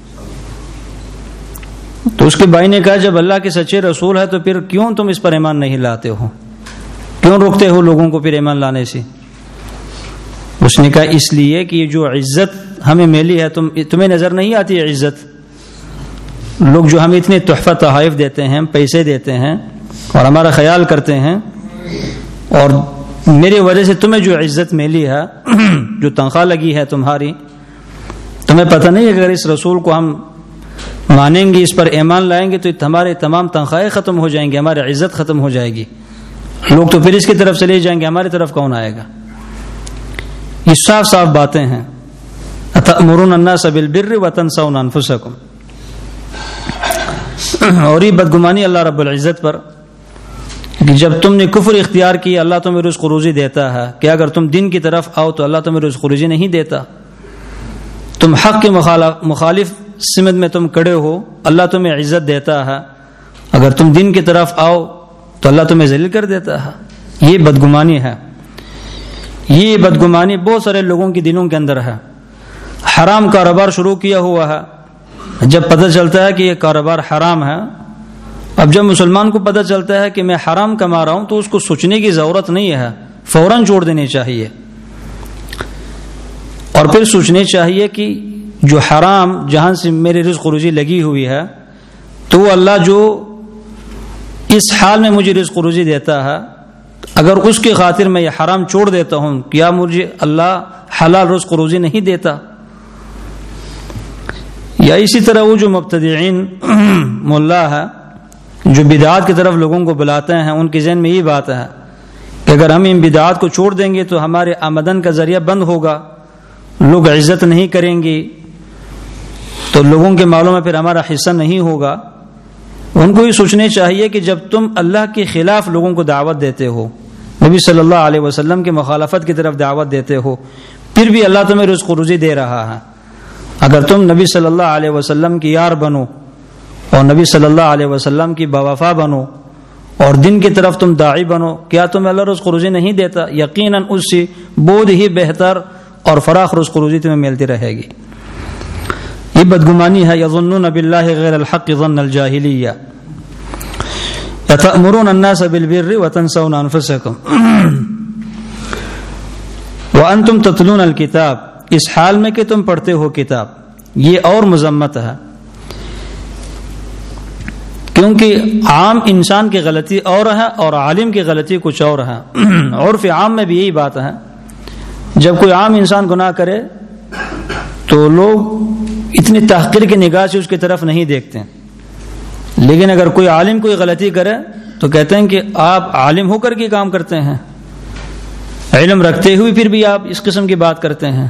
تو اس کے بھائی نے کہا جب اللہ کے سچے رسول ہے تو پھر کیوں تم اس پر ایمان نہیں لاتے ہو، کیوں روکتے ہو لوگوں کو پھر ایمان لانے سے؟ اس نے کہا اس لیے کہ یہ جو عزت ہمیں ملی ہے تم تمہیں نظر نہیں آتی ہے عزت. لوگ جو ہمیں اتنے تحفہ تحائف دیتے ہیں، پیسے دیتے ہیں اور ہمارا خیال کرتے ہیں، اور میرے وجہ سے تمہیں جو عزت ملی ہے، جو تنخواہ لگی ہے تمہاری، تمہیں پتہ نہیں ہے کہ اگر اس رسول کو ہم مانیں گے، اس پر ایمان لائیں گے تو ہمارے تمام تنخواہیں ختم ہو جائیں گے، ہماری عزت ختم ہو جائے گی. لوگ تو پھر اس کی طرف چلے جائیں گے، ہماری طرف کون آئے گا؟ یہ صاف صاف باتیں ہیں. اتأمرون الناس بالبر وتنسون انفسکم. اور یہ بدگمانی اللہ رب العزت پر کہ جب تم نے کفر اختیار کیا اللہ تمہیں رزق روزی دیتا ہے، کہ اگر تم دین کی طرف آؤ تو اللہ تمہیں رزق روزی نہیں دیتا. تم حق کے مخالف سمت میں تم کڑے ہو، اللہ تمہیں عزت دیتا ہے. اگر تم دین کی طرف آؤ تو اللہ تمہیں ذلیل کر دیتا ہے. یہ بدگمانی ہے. یہ بدگمانی بہت سارے لوگوں کے دلوں کے اندر ہے. حرام کاروبار شروع کیا ہوا ہے، جب پتہ چلتا ہے کہ یہ کاروبار حرام ہے، اب جب مسلمان کو پتہ چلتا ہے کہ میں حرام کما رہا ہوں تو اس کو سوچنے کی ضرورت نہیں ہے، فوراً چھوڑ دینی چاہیے. اور پھر سوچنے چاہیے کہ جو حرام جہاں سے میری رزق روزی لگی ہوئی ہے تو وہ اللہ جو اس حال میں مجھے رزق روزی دیتا ہے، اگر اس کی خاطر میں یہ حرام چھوڑ دیتا ہوں، کیا مجھے اللہ حلال رزق روزی نہیں دیتا؟ یا اسی طرح وہ جو مبتدعین ملا ہے جو بدعات کی طرف لوگوں کو بلاتے ہیں، ان کے ذہن میں یہ بات ہے کہ اگر ہم ان بدعات کو چھوڑ دیں گے تو ہمارے آمدن کا ذریعہ بند ہوگا، لوگ عزت نہیں کریں گے، تو لوگوں کے مالوں میں پھر ہمارا حصہ نہیں ہوگا. ان کو یہ سوچنے چاہیے کہ جب تم اللہ کے خلاف لوگوں کو دعوت دیتے ہو، نبی صلی اللہ علیہ وسلم کی مخالفت کی طرف دعوت دیتے ہو، پھر بھی اللہ تمہیں رزق روزی دے رہا ہے. اگر تم نبی صلی اللہ علیہ وسلم کی یار بنو اور نبی صلی اللہ علیہ وسلم کی باوفا بنو اور دن کی طرف تم داعی بنو، کیا تمہیں اللہ رزق روزی نہیں دیتا؟ یقیناً اس سے بہت ہی بہتر اور فراخ رزق روزی تمہیں ملتی رہے گی. یہ بدگمانی ہے. یظنون باللہ غیر الحق ظن الجاہلیہ یتأمرون الناس بالبر وتنسون انفسکم وانتم تتلون الکتاب، اس حال میں کہ تم پڑھتے ہو کتاب. یہ اور مذمت ہے، کیونکہ عام انسان کی غلطی اور ہے اور عالم کی غلطی کچھ اور ہے. عرف عام میں بھی یہی بات ہے، جب کوئی عام انسان گناہ کرے تو لوگ اتنی تحقیر کی نگاہ سے اس کی طرف نہیں دیکھتے، لیکن اگر کوئی عالم کوئی غلطی کرے تو کہتے ہیں کہ آپ عالم ہو کر کے کام کرتے ہیں، علم رکھتے ہوئے پھر بھی آپ اس قسم کی بات کرتے ہیں.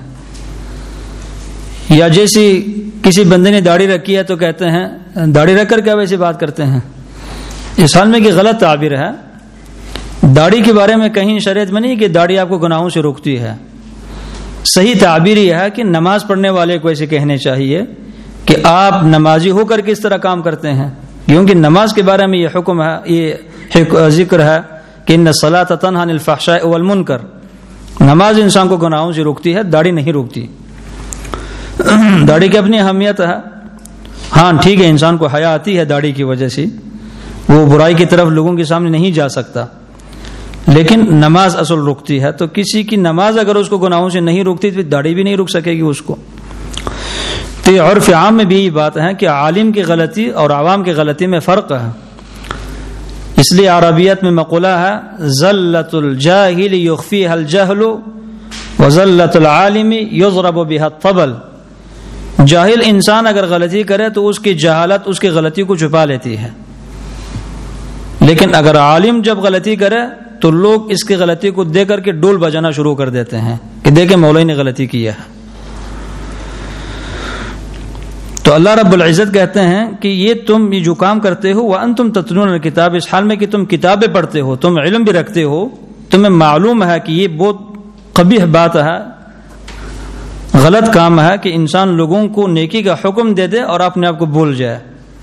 یا جیسی کسی بندے نے داڑھی رکھی ہے تو کہتے ہیں داڑھی رکھ کر کیا ویسی بات کرتے ہیں. اس حال میں کہ غلط تعبیر ہے. داڑھی کے بارے میں کہیں شریعت میں نہیں کہ داڑھی آپ کو گناہوں سے روکتی ہے. صحیح تعبیر یہ ہے کہ نماز پڑھنے والے کو ایسے کہنے چاہیے کہ آپ نمازی ہو کر کے اس طرح کام کرتے ہیں، کیونکہ نماز کے بارے میں یہ حکم ہے، یہ ذکر ہے کہ ان الصلاۃ تنہی عن الفحشاء والمنکر. نماز انسان کو گناہوں سے روکتی ہے، داڑھی نہیں روکتی. داڑھی کی اپنی اہمیت ہے. ہاں ٹھیک ہے، انسان کو حیا آتی ہے داڑھی کی وجہ سے، وہ برائی کی طرف لوگوں کے سامنے نہیں جا سکتا، لیکن نماز اصل روکتی ہے. تو کسی کی نماز اگر اس کو گناہوں سے نہیں روکتی تو داڑھی بھی نہیں روک سکے گی اس کو. تو عرف عام میں بھی یہ بات ہے کہ عالم کی غلطی اور عوام کی غلطی میں فرق ہے. اس لیے عربیت میں مقولہ ہے ذلت الجاہل یخفیها الجہل وذلت العالم یضرب بها الطبل. جاہل انسان اگر غلطی کرے تو اس کی جہالت اس کی غلطی کو چھپا لیتی ہے، لیکن اگر عالم جب غلطی کرے تو لوگ اس کی غلطی کو دے کر کے ڈول بجانا شروع کر دیتے ہیں کہ دیکھیں مولوی نے غلطی کیا ہے. تو اللہ رب العزت کہتے ہیں کہ یہ تم یہ جو کام کرتے ہو وانتم تتلون الکتاب، اس حال میں کہ تم کتابیں پڑھتے ہو، تم علم بھی رکھتے ہو، تمہیں معلوم ہے کہ یہ بہت قبیح بات ہے، غلط کام ہے کہ انسان لوگوں کو نیکی کا حکم دے دے اور اپنے آپ کو بھول جائے.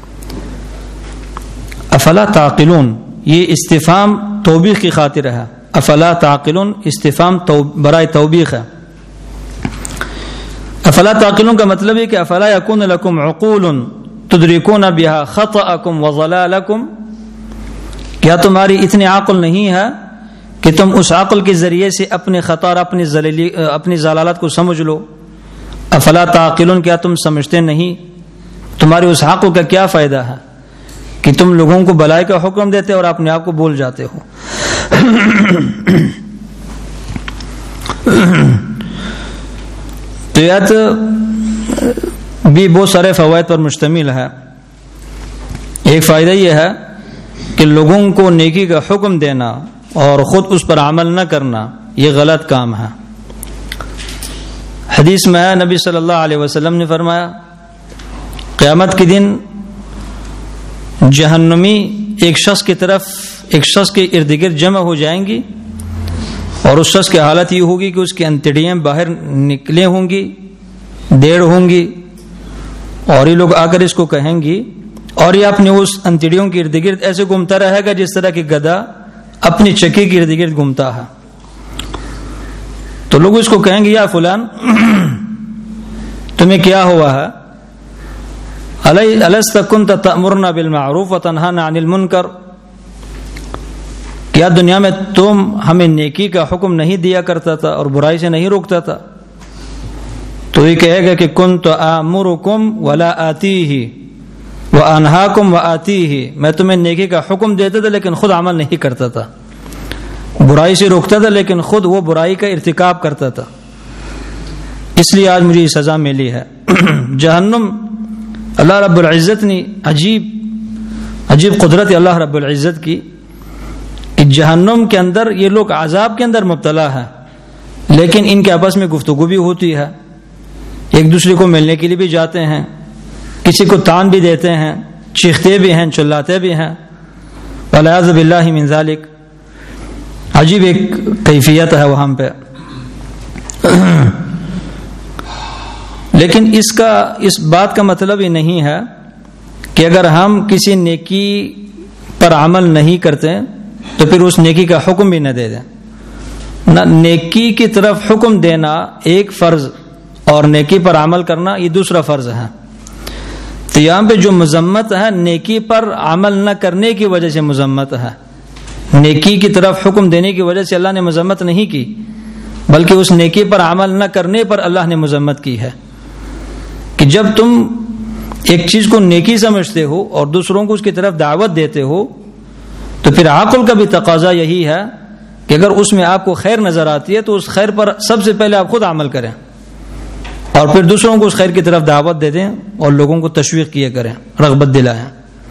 افلا تعقلون، یہ استفہام توبیخ کی خاطر ہے. افلا تعقلون استفہام برائے توبیخ ہے. افلا تعقلون کا مطلب ہے کہ افلا یکون لکم عقول تدرکون بها خطأکم وضلالکم، کیا تمہاری اتنی عقل نہیں ہے کہ تم اس عقل کے ذریعے سے اپنے خطا اور اپنی ذلیلی اپنی ضلالت کو سمجھ لو. افلا تعقلون، کیا تم سمجھتے نہیں؟ تمہاری اس عقل کا کیا فائدہ ہے کہ تم لوگوں کو بلائی کا حکم دیتے اور اپنے آپ کو بھول جاتے ہو. تو آیت بھی بہت سارے فوائد پر مشتمل ہے. ایک فائدہ یہ ہے کہ لوگوں کو نیکی کا حکم دینا اور خود اس پر عمل نہ کرنا یہ غلط کام ہے. حدیث میں ہے نبی صلی اللہ علیہ وسلم نے فرمایا قیامت کے دن جہنمی ایک شخص کی طرف ایک شخص کے ارد گرد جمع ہو جائیں گی اور اس شخص کی حالت یہ ہوگی کہ اس کی انتڑیاں باہر نکلے ہوں گی، دیر ہوں گی، اور یہ لوگ آ کر اس کو کہیں گی اور یہ اپنے اس انتڑیوں کے ارد گرد ایسے گھومتا رہے گا جس طرح کہ گدھا اپنی چکی کے ارد گرد گھومتا ہے. تو لوگ اس کو کہیں گے یا فلان تمہیں کیا ہوا ہے؟ الست كنت تأمرنا بالمعروف وتنهانا عن المنکر، کیا دنیا میں تم ہمیں نیکی کا حکم نہیں دیا کرتا تھا اور برائی سے نہیں روکتا تھا؟ تو یہ کہے گا کہ كنت آمركم ولا آتیہ وانہاکم وآتیہ، میں تمہیں نیکی کا حکم دیتا تھا لیکن خود عمل نہیں کرتا تھا، برائی سے روکتا تھا لیکن خود وہ برائی کا ارتکاب کرتا تھا، اس لیے آج مجھے یہ سزا ملی ہے. جہنم اللہ رب العزت نے عجیب عجیب قدرت اللہ رب العزت کی کہ جہنم کے اندر یہ لوگ عذاب کے اندر مبتلا ہے لیکن ان کے آپس میں گفتگو بھی ہوتی ہے، ایک دوسرے کو ملنے کے لیے بھی جاتے ہیں، کسی کو تان بھی دیتے ہیں، چیختے بھی ہیں، چلاتے بھی ہیں. والعیاذ باللہ من ذالک، عجیب ایک کیفیت ہے وہاں پہ. لیکن اس کا اس بات کا مطلب یہ نہیں ہے کہ اگر ہم کسی نیکی پر عمل نہیں کرتے تو پھر اس نیکی کا حکم بھی نہ دے دیں. نہ نیکی کی طرف حکم دینا ایک فرض اور نیکی پر عمل کرنا یہ دوسرا فرض ہے. تو یہاں پہ جو مذمت ہے نیکی پر عمل نہ کرنے کی وجہ سے مذمت ہے، نیکی کی طرف حکم دینے کی وجہ سے اللہ نے مذمت نہیں کی، بلکہ اس نیکی پر عمل نہ کرنے پر اللہ نے مذمت کی ہے. کہ جب تم ایک چیز کو نیکی سمجھتے ہو اور دوسروں کو اس کی طرف دعوت دیتے ہو تو پھر عقل کا بھی تقاضا یہی ہے کہ اگر اس میں آپ کو خیر نظر آتی ہے تو اس خیر پر سب سے پہلے آپ خود عمل کریں اور پھر دوسروں کو اس خیر کی طرف دعوت دے دیں اور لوگوں کو تشویق کیے کریں، رغبت دلائیں.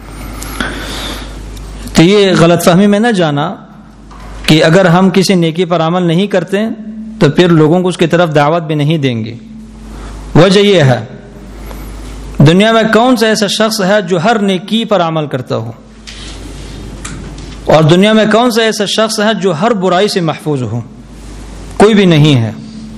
تو یہ غلط فہمی میں نہ جانا کہ اگر ہم کسی نیکی پر عمل نہیں کرتے تو پھر لوگوں کو اس کی طرف دعوت بھی نہیں دیں گے. وجہ یہ ہے دنیا میں کون سا ایسا شخص ہے جو ہر نیکی پر عمل کرتا ہو، اور دنیا میں کون سا ایسا شخص ہے جو ہر برائی سے محفوظ ہو؟ کوئی بھی نہیں ہے.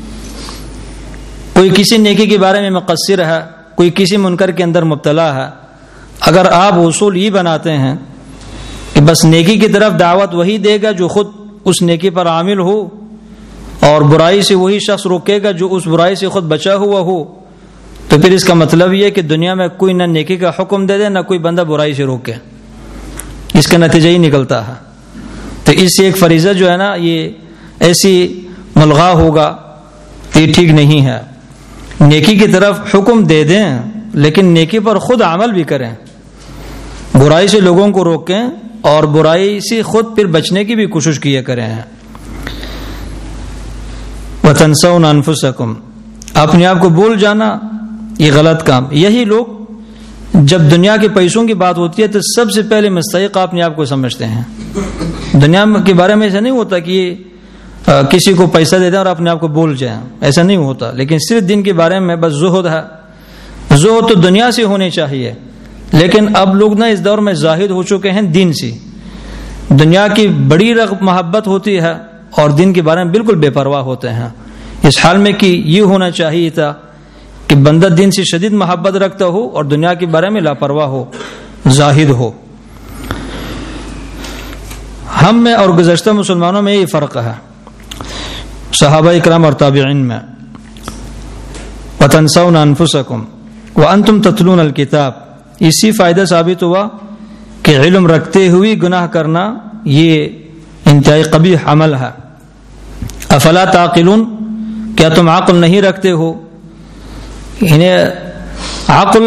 کوئی کسی نیکی کے بارے میں مقصر ہے، کوئی کسی منکر کے اندر مبتلا ہے. اگر آپ اصول یہ بناتے ہیں کہ بس نیکی کی طرف دعوت وہی دے گا جو خود اس نیکی پر عامل ہو اور برائی سے وہی شخص روکے گا جو اس برائی سے خود بچا ہوا ہو، تو پھر اس کا مطلب یہ کہ دنیا میں کوئی نہ نیکی کا حکم دے دے نہ کوئی بندہ برائی سے روکے. اس کا نتیجہ ہی نکلتا ہے. تو اس سے ایک فریضہ جو ہے نا یہ ایسی ملغا ہوگا تو یہ ٹھیک نہیں ہے. نیکی کی طرف حکم دے دیں لیکن نیکی پر خود عمل بھی کریں، برائی سے لوگوں کو روکیں اور برائی سے خود پھر بچنے کی بھی کوشش کیا کریں ہیں۔ وَتَنْسَوْنَ أَنفُسَكُمْ، اپنے آپ کو بھول جانا، یہ غلط کام۔ یہی لوگ جب دنیا کے پیسوں کی بات ہوتی ہے تو سب سے پہلے مستحق اپنے آپ کو سمجھتے ہیں۔ دنیا کے بارے میں ایسا نہیں ہوتا کہ یہ کسی کو پیسہ دے دیں اور اپنے آپ کو بھول جائیں، ایسا نہیں ہوتا، لیکن صرف دین کے بارے میں بس زہد ہے۔ زہد تو دنیا سے ہونی چاہیے، لیکن اب لوگ نا اس دور میں زاہد ہو چکے ہیں دین سے۔ دنیا کی بڑی رغبت محبت ہوتی ہے اور دین کے بارے میں بالکل بے پرواہ ہوتے ہیں، اس حال میں کہ یہ ہونا چاہیے تھا کہ بندہ دین سے شدید محبت رکھتا ہو اور دنیا کے بارے میں لاپرواہ ہو، زاہد ہو۔ ہم میں اور گزشتہ مسلمانوں میں یہ فرق ہے، صحابہ اکرام اور تابعین میں۔ وَتَنْسَوْنَ أَنفُسَكُمْ وَأَنْتُمْ تَتْلُونَ الْكِتَابَ، اسی فائدہ ثابت ہوا کہ علم رکھتے ہوئے گناہ کرنا یہ انتہائی قبیح عمل ہے۔ افلا تعقلون، کیا تم عقل نہیں رکھتے ہو؟ انہیں عقل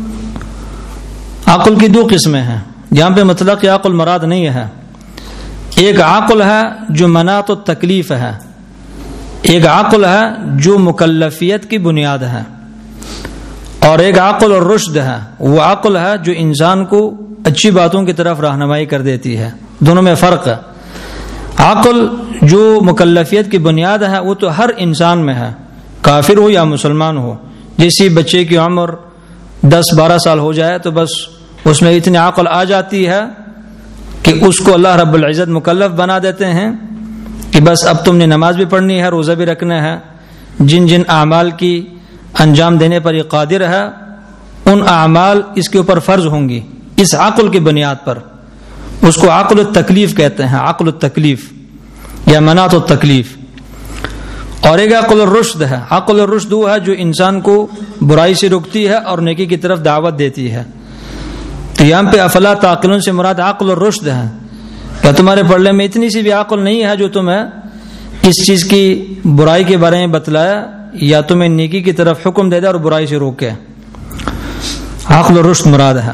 عقل کی دو قسمیں ہیں، یہاں پہ مطلق عقل مراد نہیں ہے۔ ایک عقل ہے جو مناط و تکلیف ہے، ایک عقل ہے جو مکلفیت کی بنیاد ہے، اور ایک عقل اور رشد ہے، وہ عقل ہے جو انسان کو اچھی باتوں کی طرف رہنمائی کر دیتی ہے۔ دونوں میں فرق ہے۔ عقل جو مکلفیت کی بنیاد ہے وہ تو ہر انسان میں ہے، کافر ہو یا مسلمان ہو۔ جیسی بچے کی عمر دس بارہ سال ہو جائے تو بس اس میں اتنی عقل آ جاتی ہے کہ اس کو اللہ رب العزت مکلف بنا دیتے ہیں کہ بس اب تم نے نماز بھی پڑھنی ہے، روزہ بھی رکھنا ہے، جن جن اعمال کی انجام دینے پر یہ قادر ہے ان اعمال اس کے اوپر فرض ہوں گی، اس عقل کی بنیاد پر۔ اس کو عقل التکلیف کہتے ہیں، عقل التکلیف یا مناط التکلیف۔ اور ایک عقل الرشد ہے، عقل الرشد وہ ہے جو انسان کو برائی سے روکتی ہے اور نیکی کی طرف دعوت دیتی ہے۔ تو یہاں پہ افلا تعقلون سے مراد عقل الرشد ہے۔ کیا تمہارے پڑھنے میں اتنی سی بھی عقل نہیں ہے جو تمہیں اس چیز کی برائی کے بارے میں بتلایا یا تمہیں نیکی کی طرف حکم دے دے اور برائی سے روکے؟ عقل الرشد مراد ہے۔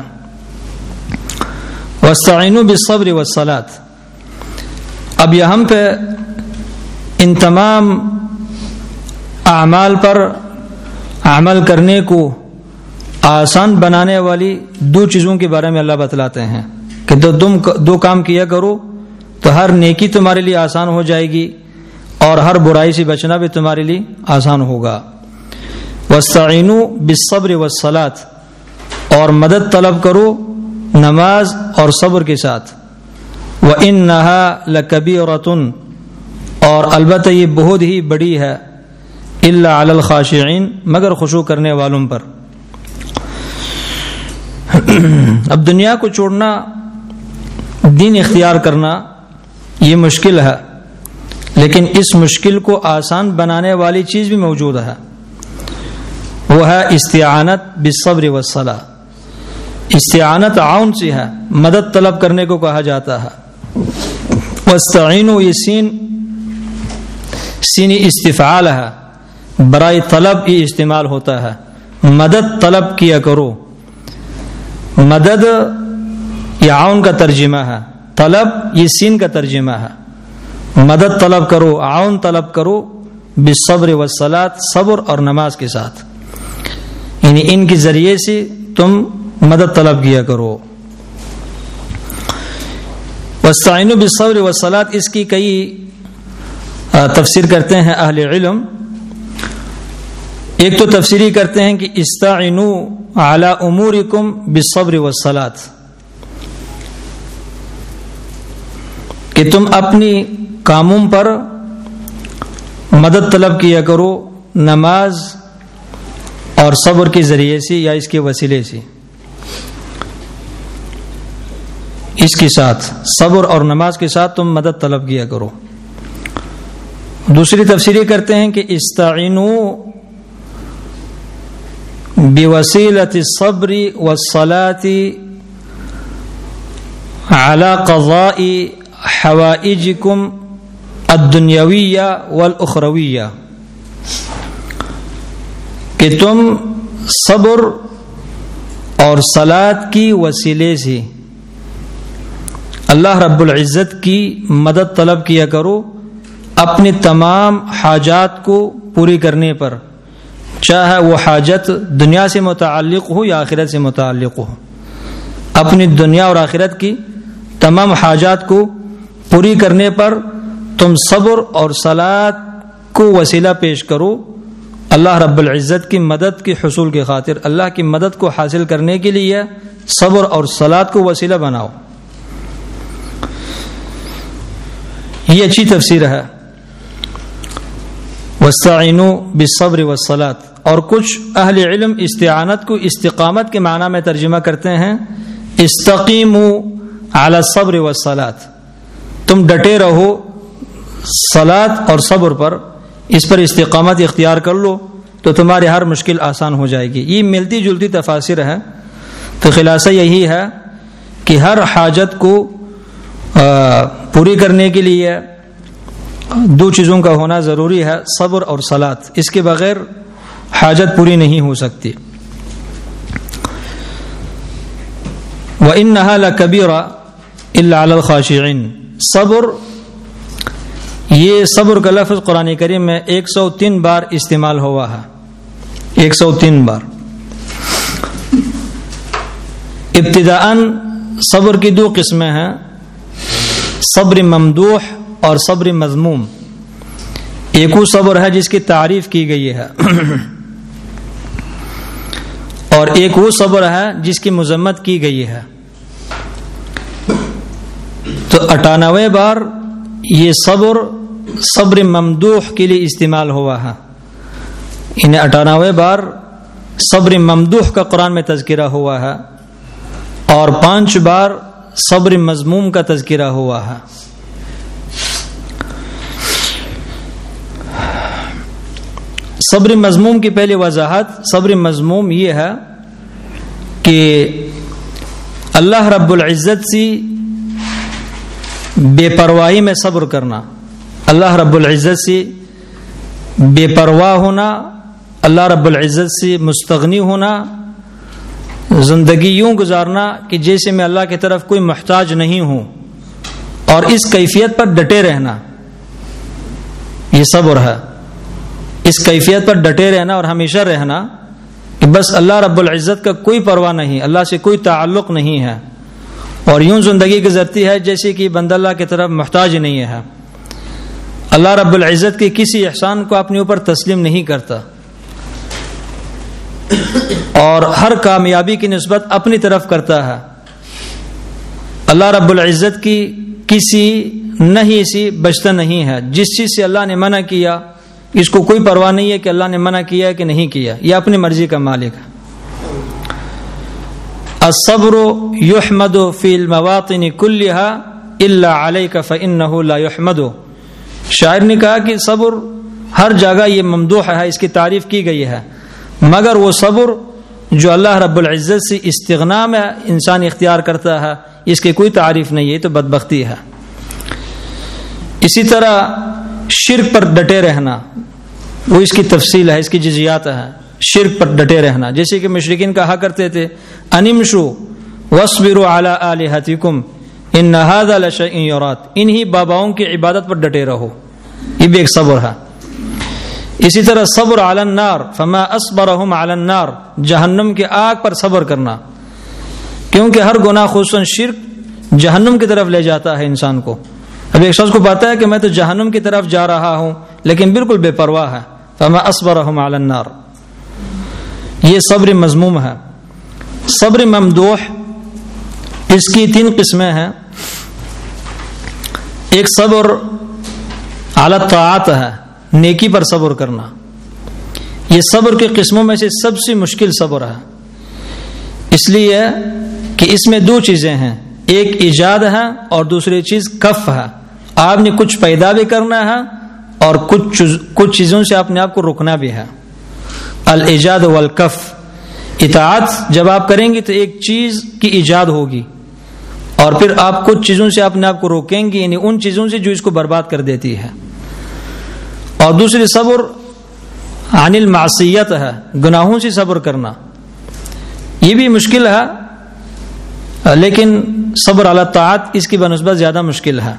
واستعینوا بالصبر والصلاۃ، اب یہاں پہ ان تمام اعمال پر عمل کرنے کو آسان بنانے والی دو چیزوں کے بارے میں اللہ بتلاتے ہیں کہ دو تم دو کام کیا کرو تو ہر نیکی تمہارے لیے آسان ہو جائے گی اور ہر برائی سے بچنا بھی تمہارے لیے آسان ہوگا۔ واستعینوا بالصبر والصلاۃ، اور مدد طلب کرو نماز اور صبر کے ساتھ۔ وَإِنَّهَا لَكَبِيرَةٌ، اور البتہ یہ بہت ہی بڑی ہے، إِلَّا عَلَى الْخَاشِعِينَ، مگر خشوع کرنے والوں پر۔ اب دنیا کو چھوڑنا، دین اختیار کرنا یہ مشکل ہے، لیکن اس مشکل کو آسان بنانے والی چیز بھی موجود ہے، وہ ہے استعانت بالصبر والصلاۃ۔ استعانت عون سے ہے، مدد طلب کرنے کو کہا جاتا ہے۔ واستعینوا، یہ سین سینی استفعال ہے، برائے طلب یہ استعمال ہوتا ہے، مدد طلب کیا کرو۔ مدد یہ عون کا ترجمہ ہے، طلب یہ سین کا ترجمہ ہے۔ مدد طلب کرو، عون طلب کرو، بالصبر والصلاۃ، صبر اور نماز کے ساتھ، یعنی ان کے ذریعے سے تم مدد طلب کیا کرو۔ واستعینوا بالصبر والصلاۃ، اس کی کئی تفسیر کرتے ہیں اہل علم۔ ایک تو تفسیری کرتے ہیں کہ استعینوا علی امورکم بالصبر والصلاۃ، کہ تم اپنی کاموں پر مدد طلب کیا کرو نماز اور صبر کے ذریعے سے یا اس کے وسیلے سے، اس کے ساتھ صبر اور نماز کے ساتھ تم مدد طلب کیا کرو۔ دوسری تفسیری کرتے ہیں کہ استعینوا بوسیلۃ الصبر والصلاۃ علی قضاء حوائجکم الدنیویہ والاخرویہ، کہ تم صبر اور صلاۃ کی وسیلے سے اللہ رب العزت کی مدد طلب کیا کرو اپنی تمام حاجات کو پوری کرنے پر، چاہے وہ حاجت دنیا سے متعلق ہو یا آخرت سے متعلق ہو۔ اپنی دنیا اور آخرت کی تمام حاجات کو پوری کرنے پر تم صبر اور صلاۃ کو وسیلہ پیش کرو، اللہ رب العزت کی مدد کے حصول کی خاطر، اللہ کی مدد کو حاصل کرنے کے لیے صبر اور صلاۃ کو وسیلہ بناؤ۔ یہ اچھی تفسیر ہے، وَاسْتَعِنُوا بِالصَّبْرِ وَالصَّلَاةِ۔ اور کچھ اہل علم استعانت کو استقامت کے معنی میں ترجمہ کرتے ہیں، استقیموا علی الصبر والصلاۃ، تم ڈٹے رہو صلاۃ اور صبر پر، اس پر استقامت اختیار کر لو تو تمہاری ہر مشکل آسان ہو جائے گی۔ یہ ملتی جلتی تفاسیر ہے، تو خلاصہ یہی ہے کہ ہر حاجت کو پوری کرنے کے لیے دو چیزوں کا ہونا ضروری ہے، صبر اور صلاۃ، اس کے بغیر حاجت پوری نہیں ہو سکتی۔ وَإِنَّهَا لَكَبِيرَةٌ إِلَّا عَلَى الْخَاشِعِينَ۔ صبر، یہ صبر کا لفظ قرآن کریم میں ایک سو تین بار استعمال ہوا ہے، ایک سو تین بار۔ ابتداءً صبر کی دو قسمیں ہیں، صبر ممدوح اور صبر مذموم۔ ایک وہ صبر ہے جس کی تعریف کی گئی ہے، اور ایک وہ صبر ہے جس کی مذمت کی گئی ہے۔ تو اٹھانوے بار یہ صبر صبر ممدوح کے لیے استعمال ہوا ہے، انہیں اٹھانوے بار صبر ممدوح کا قرآن میں تذکرہ ہوا ہے، اور پانچ بار صبر مذموم کا تذکرہ ہوا ہے۔ صبر مذموم کی پہلی وضاحت، صبر مذموم یہ ہے کہ اللہ رب العزت سے بے پرواہی میں صبر کرنا، اللہ رب العزت سے بے پرواہ ہونا، اللہ رب العزت سے مستغنی ہونا، زندگی یوں گزارنا کہ جیسے میں اللہ کی طرف کوئی محتاج نہیں ہوں، اور اس کیفیت پر ڈٹے رہنا، یہ صبر ہے۔ اس کیفیت پر ڈٹے رہنا اور ہمیشہ رہنا کہ بس اللہ رب العزت کا کوئی پرواہ نہیں، اللہ سے کوئی تعلق نہیں ہے، اور یوں زندگی گزرتی ہے جیسے کہ بندہ اللہ کی طرف محتاج نہیں ہے، اللہ رب العزت کے کسی احسان کو اپنے اوپر تسلیم نہیں کرتا، اور ہر کامیابی کی نسبت اپنی طرف کرتا ہے، اللہ رب العزت کی کسی نہیں سے بچتا نہیں ہے۔ جس چیز سے اللہ نے منع کیا اس کو کوئی پرواہ نہیں ہے کہ اللہ نے منع کیا کہ نہیں کیا، یہ اپنی مرضی کا مالک ہے۔ الصبر يحمد في المواطن كلها الا عليك فانه لا يحمد۔ شاعر نے کہا کہ صبر ہر جگہ یہ ممدوح ہے، اس کی تعریف کی گئی ہے، مگر وہ صبر جو اللہ رب العزت سے استغنا میں انسان اختیار کرتا ہے اس کی کوئی تعریف نہیں ہے، تو بدبختی ہے۔ اسی طرح شرک پر ڈٹے رہنا، وہ اس کی تفصیل ہے، اس کی جزیات ہے، شرک پر ڈٹے رہنا، جیسے کہ مشرکین کہا کرتے تھے انمشوا واصبروا علی الہتکم ان ھذا لشیء یراد، انہی باباؤں کی عبادت پر ڈٹے رہو، یہ بھی ایک صبر ہے۔ اسی طرح صبر علی النار فما اصبرهم علی النار، جہنم کی آگ پر صبر کرنا، کیونکہ ہر گناہ خصوصاً شرک جہنم کی طرف لے جاتا ہے انسان کو۔ اب ایک شخص کو پتا ہے کہ میں تو جہنم کی طرف جا رہا ہوں لیکن بالکل بے پرواہ ہے، فما اصبرهم علی النار، یہ صبر مذموم ہے۔ صبر ممدوح، اس کی تین قسمیں ہیں، ایک صبر علی الطاعات ہے، نیکی پر صبر کرنا، یہ صبر کی قسموں میں سے سب سے مشکل صبر ہے، اس لیے کہ اس میں دو چیزیں ہیں، ایک ایجاد ہے اور دوسری چیز کف ہے۔ آپ نے کچھ پیدا بھی کرنا ہے اور کچھ کچھ چیزوں سے اپنے آپ کو روکنا بھی ہے، الایجاد والکف۔ اطاعت جب آپ کریں گے تو ایک چیز کی ایجاد ہوگی، اور پھر آپ کچھ چیزوں سے اپنے آپ کو روکیں گے، یعنی ان چیزوں سے جو اس کو برباد کر دیتی ہے۔ اور دوسری صبر عن المعصیت ہے، گناہوں سے صبر کرنا، یہ بھی مشکل ہے، لیکن صبر علی الطاعت اس کی بنسبت زیادہ مشکل ہے.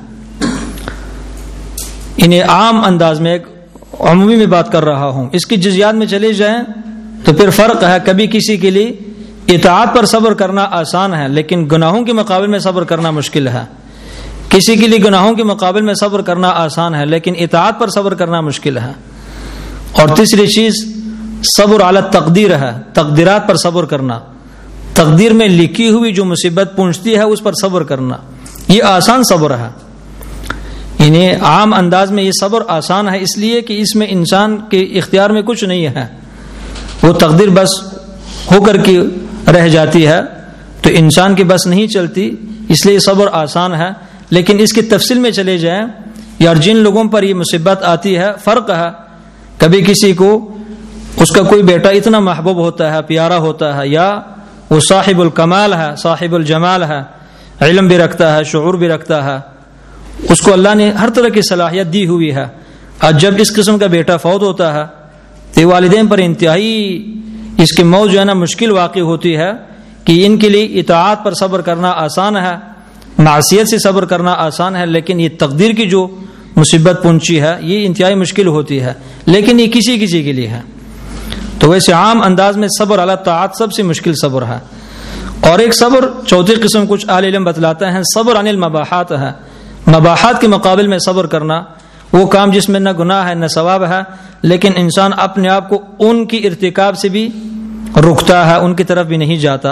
انہیں عام انداز میں ایک عمومی میں بات کر رہا ہوں، اس کی جزیات میں چلے جائیں تو پھر فرق ہے. کبھی کسی کے لیے اطاعت پر صبر کرنا آسان ہے لیکن گناہوں کے مقابل میں صبر کرنا مشکل ہے. کسی کے لیے گناہوں کے مقابل میں صبر کرنا آسان ہے لیکن اطاعت پر صبر کرنا مشکل ہے. اور تیسری چیز صبر علی التقدیر ہے، تقدیرات پر صبر کرنا، تقدیر میں لکھی ہوئی جو مصیبت پہنچتی ہے اس پر صبر کرنا، یہ آسان صبر ہے. یعنی عام انداز میں یہ صبر آسان ہے اس لیے کہ اس میں انسان کے اختیار میں کچھ نہیں ہے، وہ تقدیر بس ہو کر کے رہ جاتی ہے تو انسان کی بس نہیں چلتی، اس لیے صبر آسان ہے. لیکن اس کی تفصیل میں چلے جائیں، یار جن لوگوں پر یہ مصیبت آتی ہے فرق ہے. کبھی کسی کو اس کا کوئی بیٹا اتنا محبوب ہوتا ہے، پیارا ہوتا ہے، یا وہ صاحب الکمال ہے، صاحب الجمال ہے، علم بھی رکھتا ہے، شعور بھی رکھتا ہے، اس کو اللہ نے ہر طرح کی صلاحیت دی ہوئی ہے. اور جب اس قسم کا بیٹا فوت ہوتا ہے تو والدین پر انتہائی اس کی موت جو ہے نا مشکل واقع ہوتی ہے کہ ان کے لیے اطاعت پر صبر کرنا آسان ہے، معصیت سے صبر کرنا آسان ہے، لیکن یہ تقدیر کی جو مصیبت پہنچی ہے یہ انتہائی مشکل ہوتی ہے. لیکن یہ کسی کسی کے لیے ہے. تو ویسے عام انداز میں صبر علی الطاعت سب سے مشکل صبر ہے. اور ایک صبر چوتھی قسم کچھ اہل علم بتلاتے ہیں، صبر عن المباحات ہے. مباحات کے مقابل میں صبر کرنا، وہ کام جس میں نہ گناہ ہے نہ ثواب ہے لیکن انسان اپنے آپ کو ان کی ارتکاب سے بھی رکتا ہے، ان کی طرف بھی نہیں جاتا.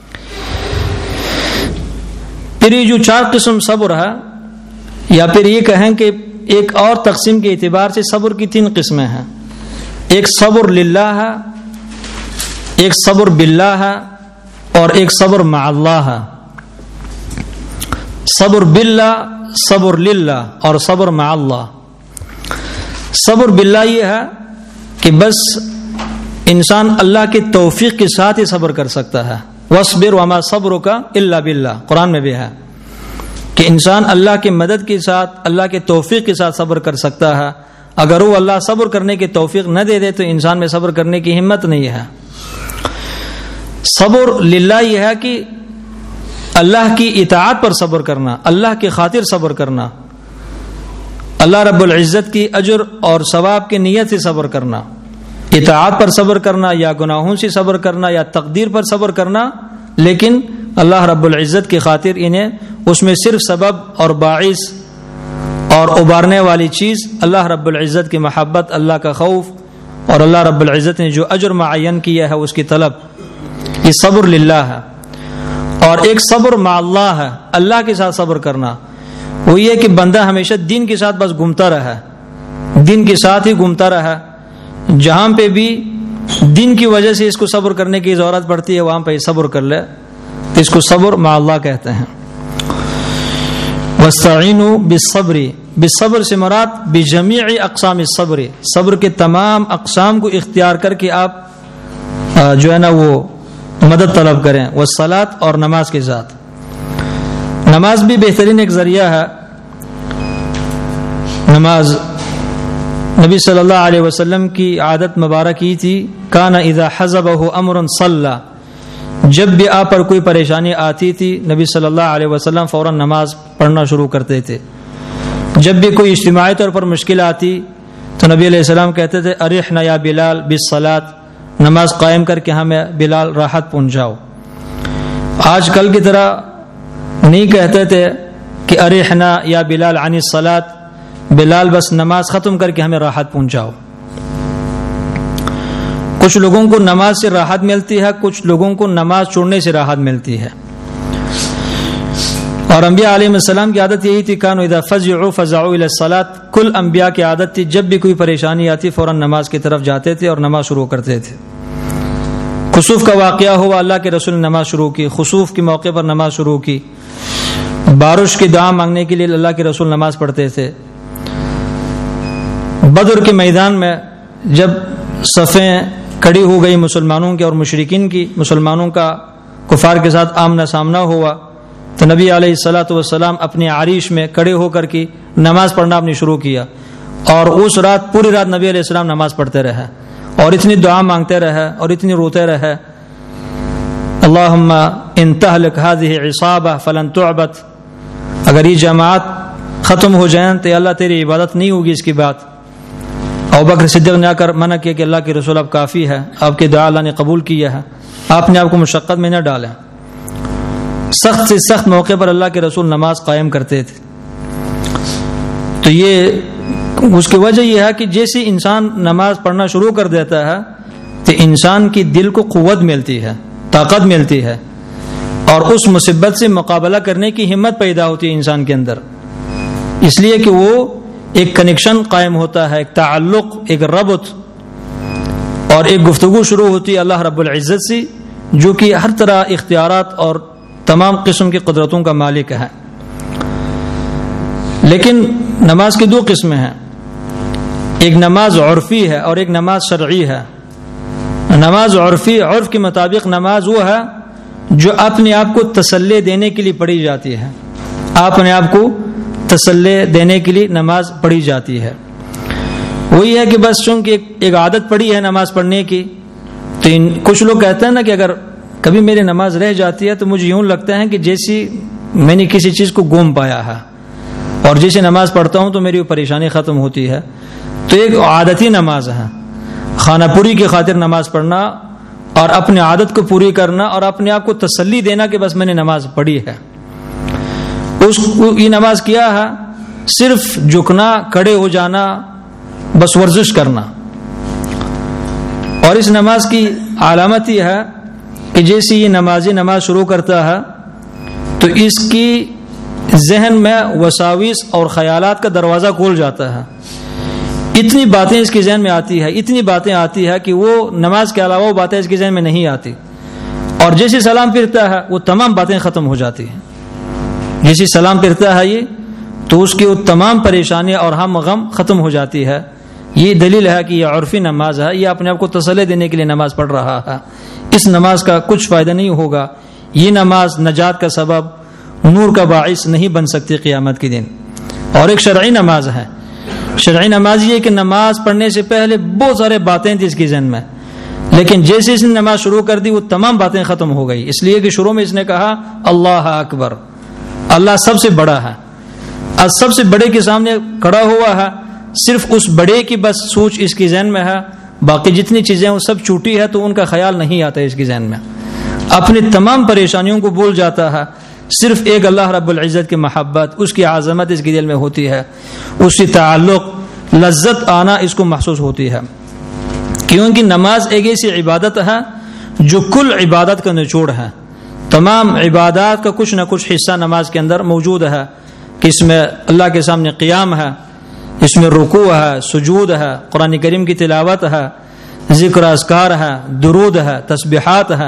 پھر یہ جو چار قسم صبر ہے، یا پھر یہ کہیں کہ ایک اور تقسیم کے اعتبار سے صبر کی تین قسمیں ہیں. ایک صبر للہ ہے، ایک صبر باللہ ہے، اور ایک صبر مع اللہ ہے. صبر باللہ، صبر للہ اور صبر مع اللہ. صبر باللہ یہ ہے کہ بس انسان اللہ کی توفیق کے ساتھ ہی صبر کر سکتا ہے. وَاصْبِرْ وَمَا صَبْرُكَ إِلَّا بِاللَّهِ، قرآن میں بھی ہے کہ انسان اللہ کی مدد کے ساتھ، اللہ کے توفیق کے ساتھ صبر کر سکتا ہے. اگر وہ اللہ صبر کرنے کی توفیق نہ دے دے تو انسان میں صبر کرنے کی ہمت نہیں ہے. صبر للہ یہ ہے کہ اللہ کی اطاعت پر صبر کرنا، اللہ کی خاطر صبر کرنا، اللہ رب العزت کی اجر اور ثواب کی نیت سے صبر کرنا. اطاعت پر صبر کرنا یا گناہوں سے صبر کرنا یا تقدیر پر صبر کرنا، لیکن اللہ رب العزت کی خاطر انہیں اس میں صرف سبب اور باعث اور ابارنے والی چیز اللہ رب العزت کی محبت، اللہ کا خوف اور اللہ رب العزت نے جو اجر معین کیا ہے اس کی طلب، یہ صبر للہ ہے. اور ایک صبر مع اللہ ہے، اللہ کے ساتھ صبر کرنا. وہ یہ کہ بندہ ہمیشہ دین کے ساتھ بس گھومتا رہا، دین کے ساتھ ہی گھومتا رہا، جہاں پہ بھی دین کی وجہ سے اس کو صبر کرنے کی ضرورت پڑتی ہے وہاں پہ صبر کر لے، تو اس کو صبر مع اللہ کہتے ہیں. وَاسْتَعِينُوا بِالصَّبْرِ، بالصبر سے مراد بجمیع اقسام الصبر، صبر کے تمام اقسام کو اختیار کر کے آپ جو ہے نا وہ مدد طلب کریں. والصلاۃ، اور نماز کے ساتھ. نماز بھی بہترین ایک ذریعہ ہے. نماز نبی صلی اللہ علیہ وسلم کی عادت مبارک کی تھی، کان اذا حزبہ امر صلی، جب بھی آپ پر کوئی پریشانی آتی تھی نبی صلی اللہ علیہ وسلم فوراً نماز پڑھنا شروع کرتے تھے. جب بھی کوئی اجتماعی طور پر مشکل آتی تو نبی علیہ السلام کہتے تھے ارحنا یا بلال بالصلاۃ، نماز قائم کر کے ہمیں بلال راحت پہنچاؤ. آج کل کی طرح نہیں کہتے تھے کہ ارحنا یا بلال عن الصلاۃ، بلال بس نماز ختم کر کے ہمیں راحت پہنچاؤ. کچھ لوگوں کو نماز سے راحت ملتی ہے، کچھ لوگوں کو نماز چھوڑنے سے راحت ملتی ہے. اور انبیاء علیہ السلام کی عادت یہی تھی، کانوا اذا فزعوا فزعوا الى الصلاۃ، کل انبیاء کی عادت تھی جب بھی کوئی پریشانی آتی فوراً نماز کی طرف جاتے تھے اور نماز شروع کرتے تھے. خسوف کا واقعہ ہوا، اللہ کے رسول نے نماز شروع کی، خسوف کے موقع پر نماز شروع کی. بارش کی دعا مانگنے کے لیے اللہ کے رسول نماز پڑھتے تھے. بدر کے میدان میں جب صفیں کھڑی ہو گئی مسلمانوں کی اور مشرکین کی، مسلمانوں کا کفار کے ساتھ آمنا سامنا ہوا، تو نبی علیہ الصلاۃ والسلام اپنے عریش میں کھڑے ہو کر کے نماز پڑھنا اپنی شروع کیا. اور اس رات پوری رات نبی علیہ السلام نماز پڑھتے رہے اور اتنی دعا مانگتے رہے اور اتنی روتے رہے. اللہم ان تہلک هذه عصابہ فلن تعبد، اگر یہ جماعت ختم ہو جائیں تو اللہ تیری عبادت نہیں ہوگی اس کی بات۔ ابوبکر صدیق نے آ کر منع کیا کہ اللہ کے رسول اب کافی ہے، آپ کی دعا اللہ نے قبول کیا ہے، آپ نے آپ کو مشقت میں نہ ڈالیں۔ سخت سے سخت موقع پر اللہ کے رسول نماز قائم کرتے تھے۔ تو یہ اس کی وجہ یہ ہے کہ جیسے انسان نماز پڑھنا شروع کر دیتا ہے تو انسان کی دل کو قوت ملتی ہے، طاقت ملتی ہے، اور اس مصیبت سے مقابلہ کرنے کی ہمت پیدا ہوتی ہے انسان کے اندر، اس لیے کہ وہ ایک کنیکشن قائم ہوتا ہے، ایک تعلق، ایک ربط، اور ایک گفتگو شروع ہوتی ہے اللہ رب العزت سے، جو کہ ہر طرح اختیارات اور تمام قسم کی قدرتوں کا مالک ہے۔ لیکن نماز کی دو قسمیں ہیں، ایک نماز عرفی ہے اور ایک نماز شرعی ہے۔ نماز عرفی، عرف کے مطابق نماز وہ ہے جو اپنے آپ کو تسلی دینے کے لیے پڑھی جاتی ہے، اپنے آپ کو تسلی دینے کے لیے نماز پڑھی جاتی ہے۔ وہی ہے کہ بس چونکہ ایک عادت پڑی ہے نماز پڑھنے کی، تو کچھ لوگ کہتے ہیں نا کہ اگر کبھی میری نماز رہ جاتی ہے تو مجھے یوں لگتا ہے کہ جیسی میں نے کسی چیز کو گم پایا ہے، اور جیسے نماز پڑھتا ہوں تو میری وہ پریشانی ختم ہوتی ہے۔ تو ایک عادتی نماز ہے، خانہ پوری کی خاطر نماز پڑھنا اور اپنے عادت کو پوری کرنا اور اپنے آپ کو تسلی دینا کہ بس میں نے نماز پڑھی ہے۔ اس یہ نماز کیا ہے؟ صرف جھکنا، کھڑے ہو جانا، بس ورزش کرنا۔ اور اس نماز کی علامت یہ ہے کہ جیسے یہ نمازی نماز شروع کرتا ہے تو اس کی ذہن میں وساوس اور خیالات کا دروازہ کھول جاتا ہے، اتنی باتیں اس کے ذہن میں آتی ہے، اتنی باتیں آتی ہے کہ وہ نماز کے علاوہ وہ باتیں اس کے ذہن میں نہیں آتی، اور جیسے سلام پھرتا ہے وہ تمام باتیں ختم ہو جاتی ہیں۔ جیسے سلام پھرتا ہے یہ تو اس کی وہ تمام پریشانیاں اور ہم غم ختم ہو جاتی ہے۔ یہ دلیل ہے کہ یہ عرفی نماز ہے، یہ اپنے آپ کو تسلی دینے کے لیے نماز پڑھ رہا ہے۔ اس نماز کا کچھ فائدہ نہیں ہوگا، یہ نماز نجات کا سبب، نور کا باعث نہیں بن سکتی قیامت کے دن۔ اور ایک شرعی نماز ہے، شرعی نماز یہ کہ نماز پڑھنے سے پہلے بہت سارے باتیں تھیں اس کی ذہن میں، لیکن جیسے اس نے نماز شروع کر دی وہ تمام باتیں ختم ہو گئی، اس لیے کہ شروع میں اس نے کہا اللہ اکبر، اللہ سب سے بڑا ہے، اور سب سے بڑے کے سامنے کھڑا ہوا ہے، صرف اس بڑے کی بس سوچ اس کی ذہن میں ہے، باقی جتنی چیزیں وہ سب چھوٹی ہے تو ان کا خیال نہیں آتا اس کی ذہن میں، اپنی تمام پریشانیوں کو بھول جاتا ہے، صرف ایک اللہ رب العزت کی محبت، اس کی عظمت اس کے دل میں ہوتی ہے، اس سے تعلق، لذت آنا اس کو محسوس ہوتی ہے، کیونکہ نماز ایک ایسی عبادت ہے جو کل عبادت کا نچوڑ ہے۔ تمام عبادات کا کچھ نہ کچھ حصہ نماز کے اندر موجود ہے، کہ اس میں اللہ کے سامنے قیام ہے، اس میں رکوع ہے، سجود ہے، قرآن کریم کی تلاوت ہے، ذکر اذکار ہے، درود ہے، تسبیحات ہے،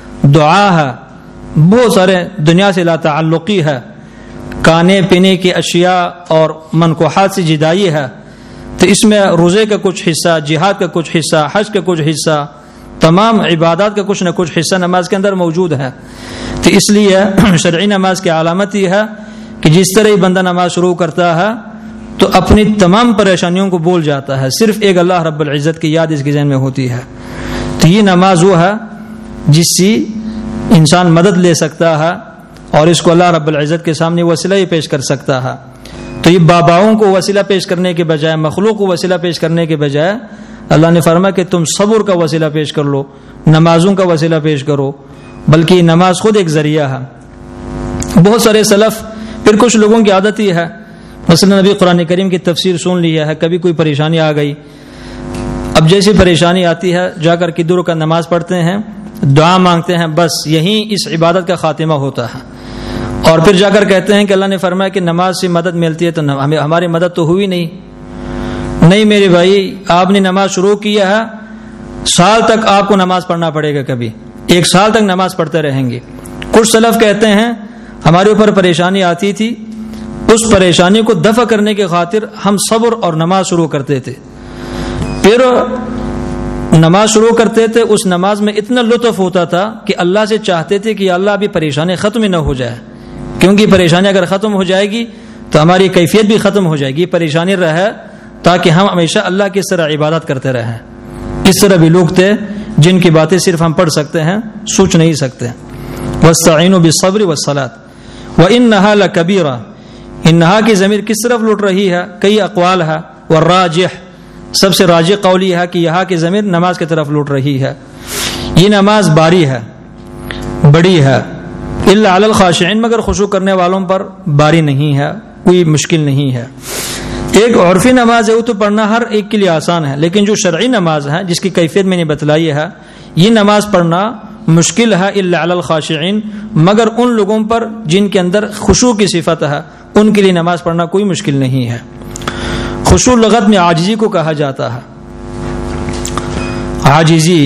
دعا ہے، بہت سارے دنیا سے لا تعلقی ہے، کھانے پینے کی اشیاء اور منکوحات سے جدائی ہے، تو اس میں روزے کا کچھ حصہ، جہاد کا کچھ حصہ، حج کا کچھ حصہ، تمام عبادات کا کچھ نہ کچھ حصہ نماز کے اندر موجود ہے۔ تو اس لیے شرعی نماز کی علامت یہ ہے کہ جس طرح ہی بندہ نماز شروع کرتا ہے تو اپنی تمام پریشانیوں کو بھول جاتا ہے، صرف ایک اللہ رب العزت کی یاد اس کے ذہن میں ہوتی ہے۔ تو یہ نماز وہ ہے جس سے انسان مدد لے سکتا ہے اور اس کو اللہ رب العزت کے سامنے وسیلہ ہی پیش کر سکتا ہے۔ تو یہ باباؤں کو وسیلہ پیش کرنے کے بجائے، مخلوق کو وسیلہ پیش کرنے کے بجائے، اللہ نے فرمایا کہ تم صبر کا وسیلہ پیش کر لو، نمازوں کا وسیلہ پیش کرو، بلکہ نماز خود ایک ذریعہ ہے۔ بہت سارے سلف، پھر کچھ لوگوں کی عادت یہ ہے، مثلا نبی قرآن کریم کی تفسیر سن لیا ہے، کبھی کوئی پریشانی آ گئی، اب جیسی پریشانی آتی ہے جا کر کے دو رکعت نماز پڑھتے ہیں، دعا مانگتے ہیں، بس یہیں اس عبادت کا خاتمہ ہوتا ہے، اور پھر جا کر کہتے ہیں کہ اللہ نے فرمایا کہ نماز سے مدد ملتی ہے، تو ہمیں ہماری مدد تو ہوئی نہیں۔ نہیں میرے بھائی، آپ نے نماز شروع کیا ہے، سال تک آپ کو نماز پڑھنا پڑے گا، کبھی ایک سال تک نماز پڑھتے رہیں گے۔ کچھ سلف کہتے ہیں ہمارے اوپر پریشانی آتی تھی، اس پریشانی کو دفع کرنے کی خاطر ہم صبر اور نماز شروع کرتے تھے، پھر نماز شروع کرتے تھے، اس نماز میں اتنا لطف ہوتا تھا کہ اللہ سے چاہتے تھے کہ اللہ ابھی پریشانی ختم ہی نہ ہو جائے، کیونکہ پریشانی اگر ختم ہو جائے گی تو ہماری کیفیت بھی ختم ہو جائے گی، پریشانی رہے تاکہ ہم ہمیشہ اللہ کی اس طرح عبادت کرتے رہیں۔ اس طرح بھی لوگ تھے جن کی باتیں صرف ہم پڑھ سکتے ہیں، سوچ نہیں سکتے۔ واستعینوا بالصبر والصلاۃ وانھا لکبیرہ، انہا کی ضمیر کس طرف لوٹ رہی ہے؟ کئی اقوال ہے، والراجح سب سے راجح قول یہ ہے کہ یہاں کی ضمیر نماز کی طرف لوٹ رہی ہے۔ یہ نماز باری ہے، بڑی ہے، الا علی الخاشعین، مگر خشوع کرنے والوں پر باری نہیں ہے، کوئی مشکل نہیں ہے۔ ایک عرفی نماز ہے، وہ تو پڑھنا ہر ایک کے لیے آسان ہے، لیکن جو شرعی نماز ہے جس کی کیفیت میں نے بتلائی ہے، یہ نماز پڑھنا مشکل ہے، الا علی الخاشعین، مگر ان لوگوں پر جن کے اندر خشوع کی صفت ہے ان کے لیے نماز پڑھنا کوئی مشکل نہیں ہے۔ خشوع لغت میں عاجزی کو کہا جاتا ہے، عاجزی،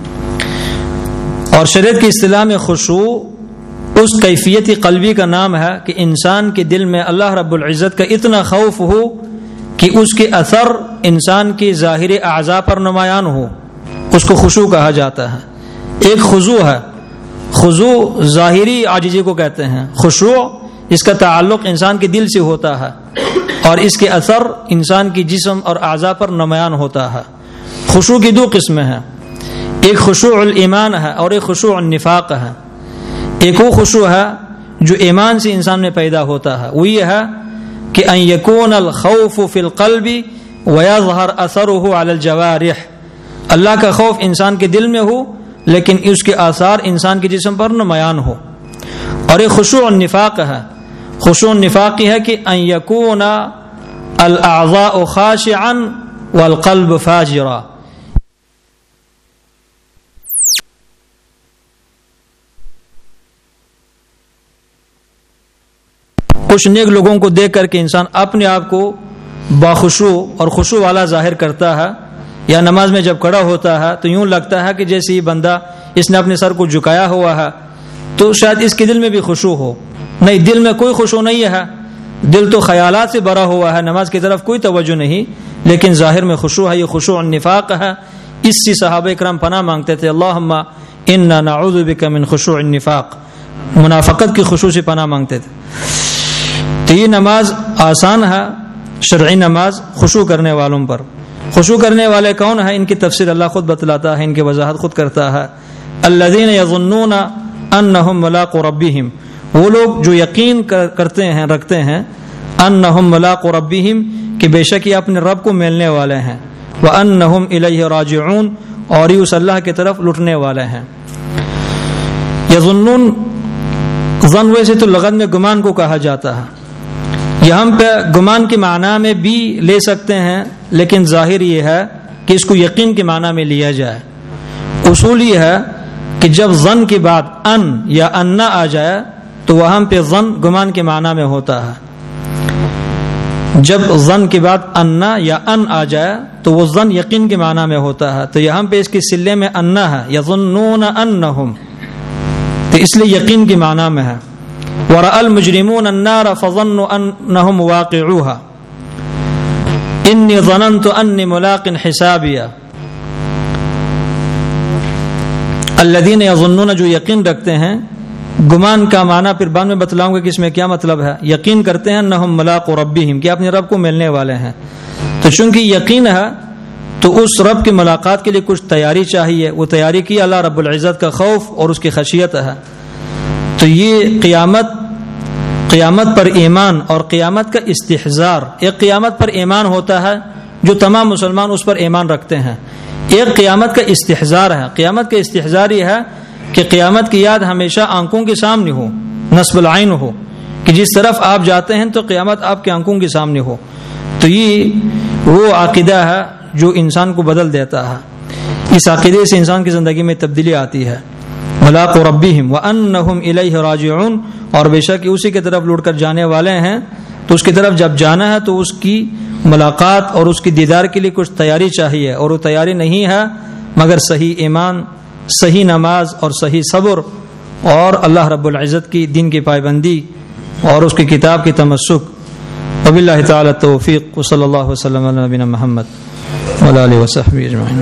اور شریعت کی اصطلاح میں خشوع اس کیفیت قلبی کا نام ہے کہ انسان کے دل میں اللہ رب العزت کا اتنا خوف ہو کہ اس کے اثر انسان کی ظاہر اعضاء پر نمایاں ہو، اس کو خشوع کہا جاتا ہے۔ ایک خضوع ہے، خضوع ظاہری عاجزی کو کہتے ہیں، خشوع اس کا تعلق انسان کے دل سے ہوتا ہے اور اس کے اثر انسان کی جسم اور اعضاء پر نمایاں ہوتا ہے۔ خشوع کی دو قسمیں ہیں، ایک خشوع الایمان ہے اور ایک خشوع النفاق ہے۔ ایک وہ خشوع ہے جو ایمان سے انسان میں پیدا ہوتا ہے، وہ یہ ہے کہ ان یکون الخوف فی القلب ویظہر اثرہ علی الجوارح، اللہ کا خوف انسان کے دل میں ہو لیکن اس کے آثار انسان کے جسم پر نمایاں ہو۔ اور ایک خشوع النفاق ہے، خشوع النفاق ہے کہ ان یکون الاعضاء خاشعا والقلب فاجرا، کچھ نیک لوگوں کو دیکھ کر کے انسان اپنے آپ کو باخشوع اور خشوع والا ظاہر کرتا ہے، یا نماز میں جب کھڑا ہوتا ہے تو یوں لگتا ہے کہ جیسے یہ بندہ اس نے اپنے سر کو جھکایا ہوا ہے، تو شاید اس کے دل میں بھی خشوع ہو۔ نہیں، دل میں کوئی خشوع نہیں ہے، دل تو خیالات سے بھرا ہوا ہے، نماز کی طرف کوئی توجہ نہیں، لیکن ظاہر میں خشوع ہے۔ یہ خشوع النفاق ہے، اس سے صحابہ کرام پناہ مانگتے تھے، اللہم انا نعوذ بک من خشوع النفاق، منافقت کی خشوع سے پناہ مانگتے تھے۔ تو یہ نماز آسان ہے، شرعی نماز خشوع کرنے والوں پر۔ خشوع کرنے والے کون ہیں؟ ان کی تفسیر اللہ خود بتلاتا ہے، ان کی وضاحت خود کرتا ہے۔ الذین یظنون انہم ملاقو ربہم، وہ لوگ جو یقین کرتے ہیں، رکھتے ہیں، انہم ملاقو ربہم، کہ بے شک یہ اپنے رب کو ملنے والے ہیں، وانہم الیہ راجعون، اور یہ اس اللہ کی طرف لٹنے والے ہیں۔ یظنون، ظن ویسے تو لغت میں گمان کو کہا جاتا ہے، یہاں پہ گمان کے معنی میں بھی لے سکتے ہیں، لیکن ظاہر یہ ہے کہ اس کو یقین کے معنی میں لیا جائے۔ اصول یہ ہے کہ جب ظن کے بعد ان یا انا آ جائے تو وہاں پہ ظن گمان کے معنی میں ہوتا ہے، جب ظن کے بعد انا یا ان آ جائے تو وہ ظن یقین کے معنی میں ہوتا ہے۔ تو یہاں پہ اس کے سلے میں انا ہے، یظنون انہم، تو اس لیے یقین کے معنی میں ہے۔ وَرَأَى الْمُجْرِمُونَ النَّارَ فَظَنُّوا أَنَّهُمْ وَاقِعُوهَا إِنِّي ظَنَنْتُ أَنِّي مُلَاقٍ حِسَابِيَا، الذین یظنون، جو یقین رکھتے ہیں، گمان کا معنی پھر بعد میں بتلاؤں گا کہ اس میں کیا مطلب ہے۔ یقین کرتے ہیں انہم ملاقو ربہم، کہ اپنے رب کو ملنے والے ہیں۔ تو چونکہ یقین ہے تو اس رب کی ملاقات کے لیے کچھ تیاری چاہیے، وہ تیاری کی اللہ رب العزت کا خوف اور اس کی خشیت ہے۔ تو یہ قیامت قیامت پر ایمان اور قیامت کا استحضار، ایک قیامت پر ایمان ہوتا ہے جو تمام مسلمان اس پر ایمان رکھتے ہیں، ایک قیامت کا استحضار ہے۔ قیامت کا استحضار یہ ہے کہ قیامت کی یاد ہمیشہ آنکھوں کے سامنے ہو، نصب العین ہو، کہ جس طرف آپ جاتے ہیں تو قیامت آپ کے آنکھوں کے سامنے ہو۔ تو یہ وہ عقیدہ ہے جو انسان کو بدل دیتا ہے، اس عقیدے سے انسان کی زندگی میں تبدیلی آتی ہے۔ ملاقو ربہم وانہم الیہ راجعون، اور بے شک اسی کی طرف لوٹ کر جانے والے ہیں، تو اس کی طرف جب جانا ہے تو اس کی ملاقات اور اس کی دیدار کے لیے کچھ تیاری چاہیے، اور وہ تیاری نہیں ہے مگر صحیح ایمان، صحیح نماز اور صحیح صبر، اور اللہ رب العزت کی دین کی پابندی اور اس کی کتاب کی تمسک۔ وباللہ تعالی التوفیق، وصلی اللہ وسلم علی نبینا محمد وعلی آلہ وصحبہ اجمعین۔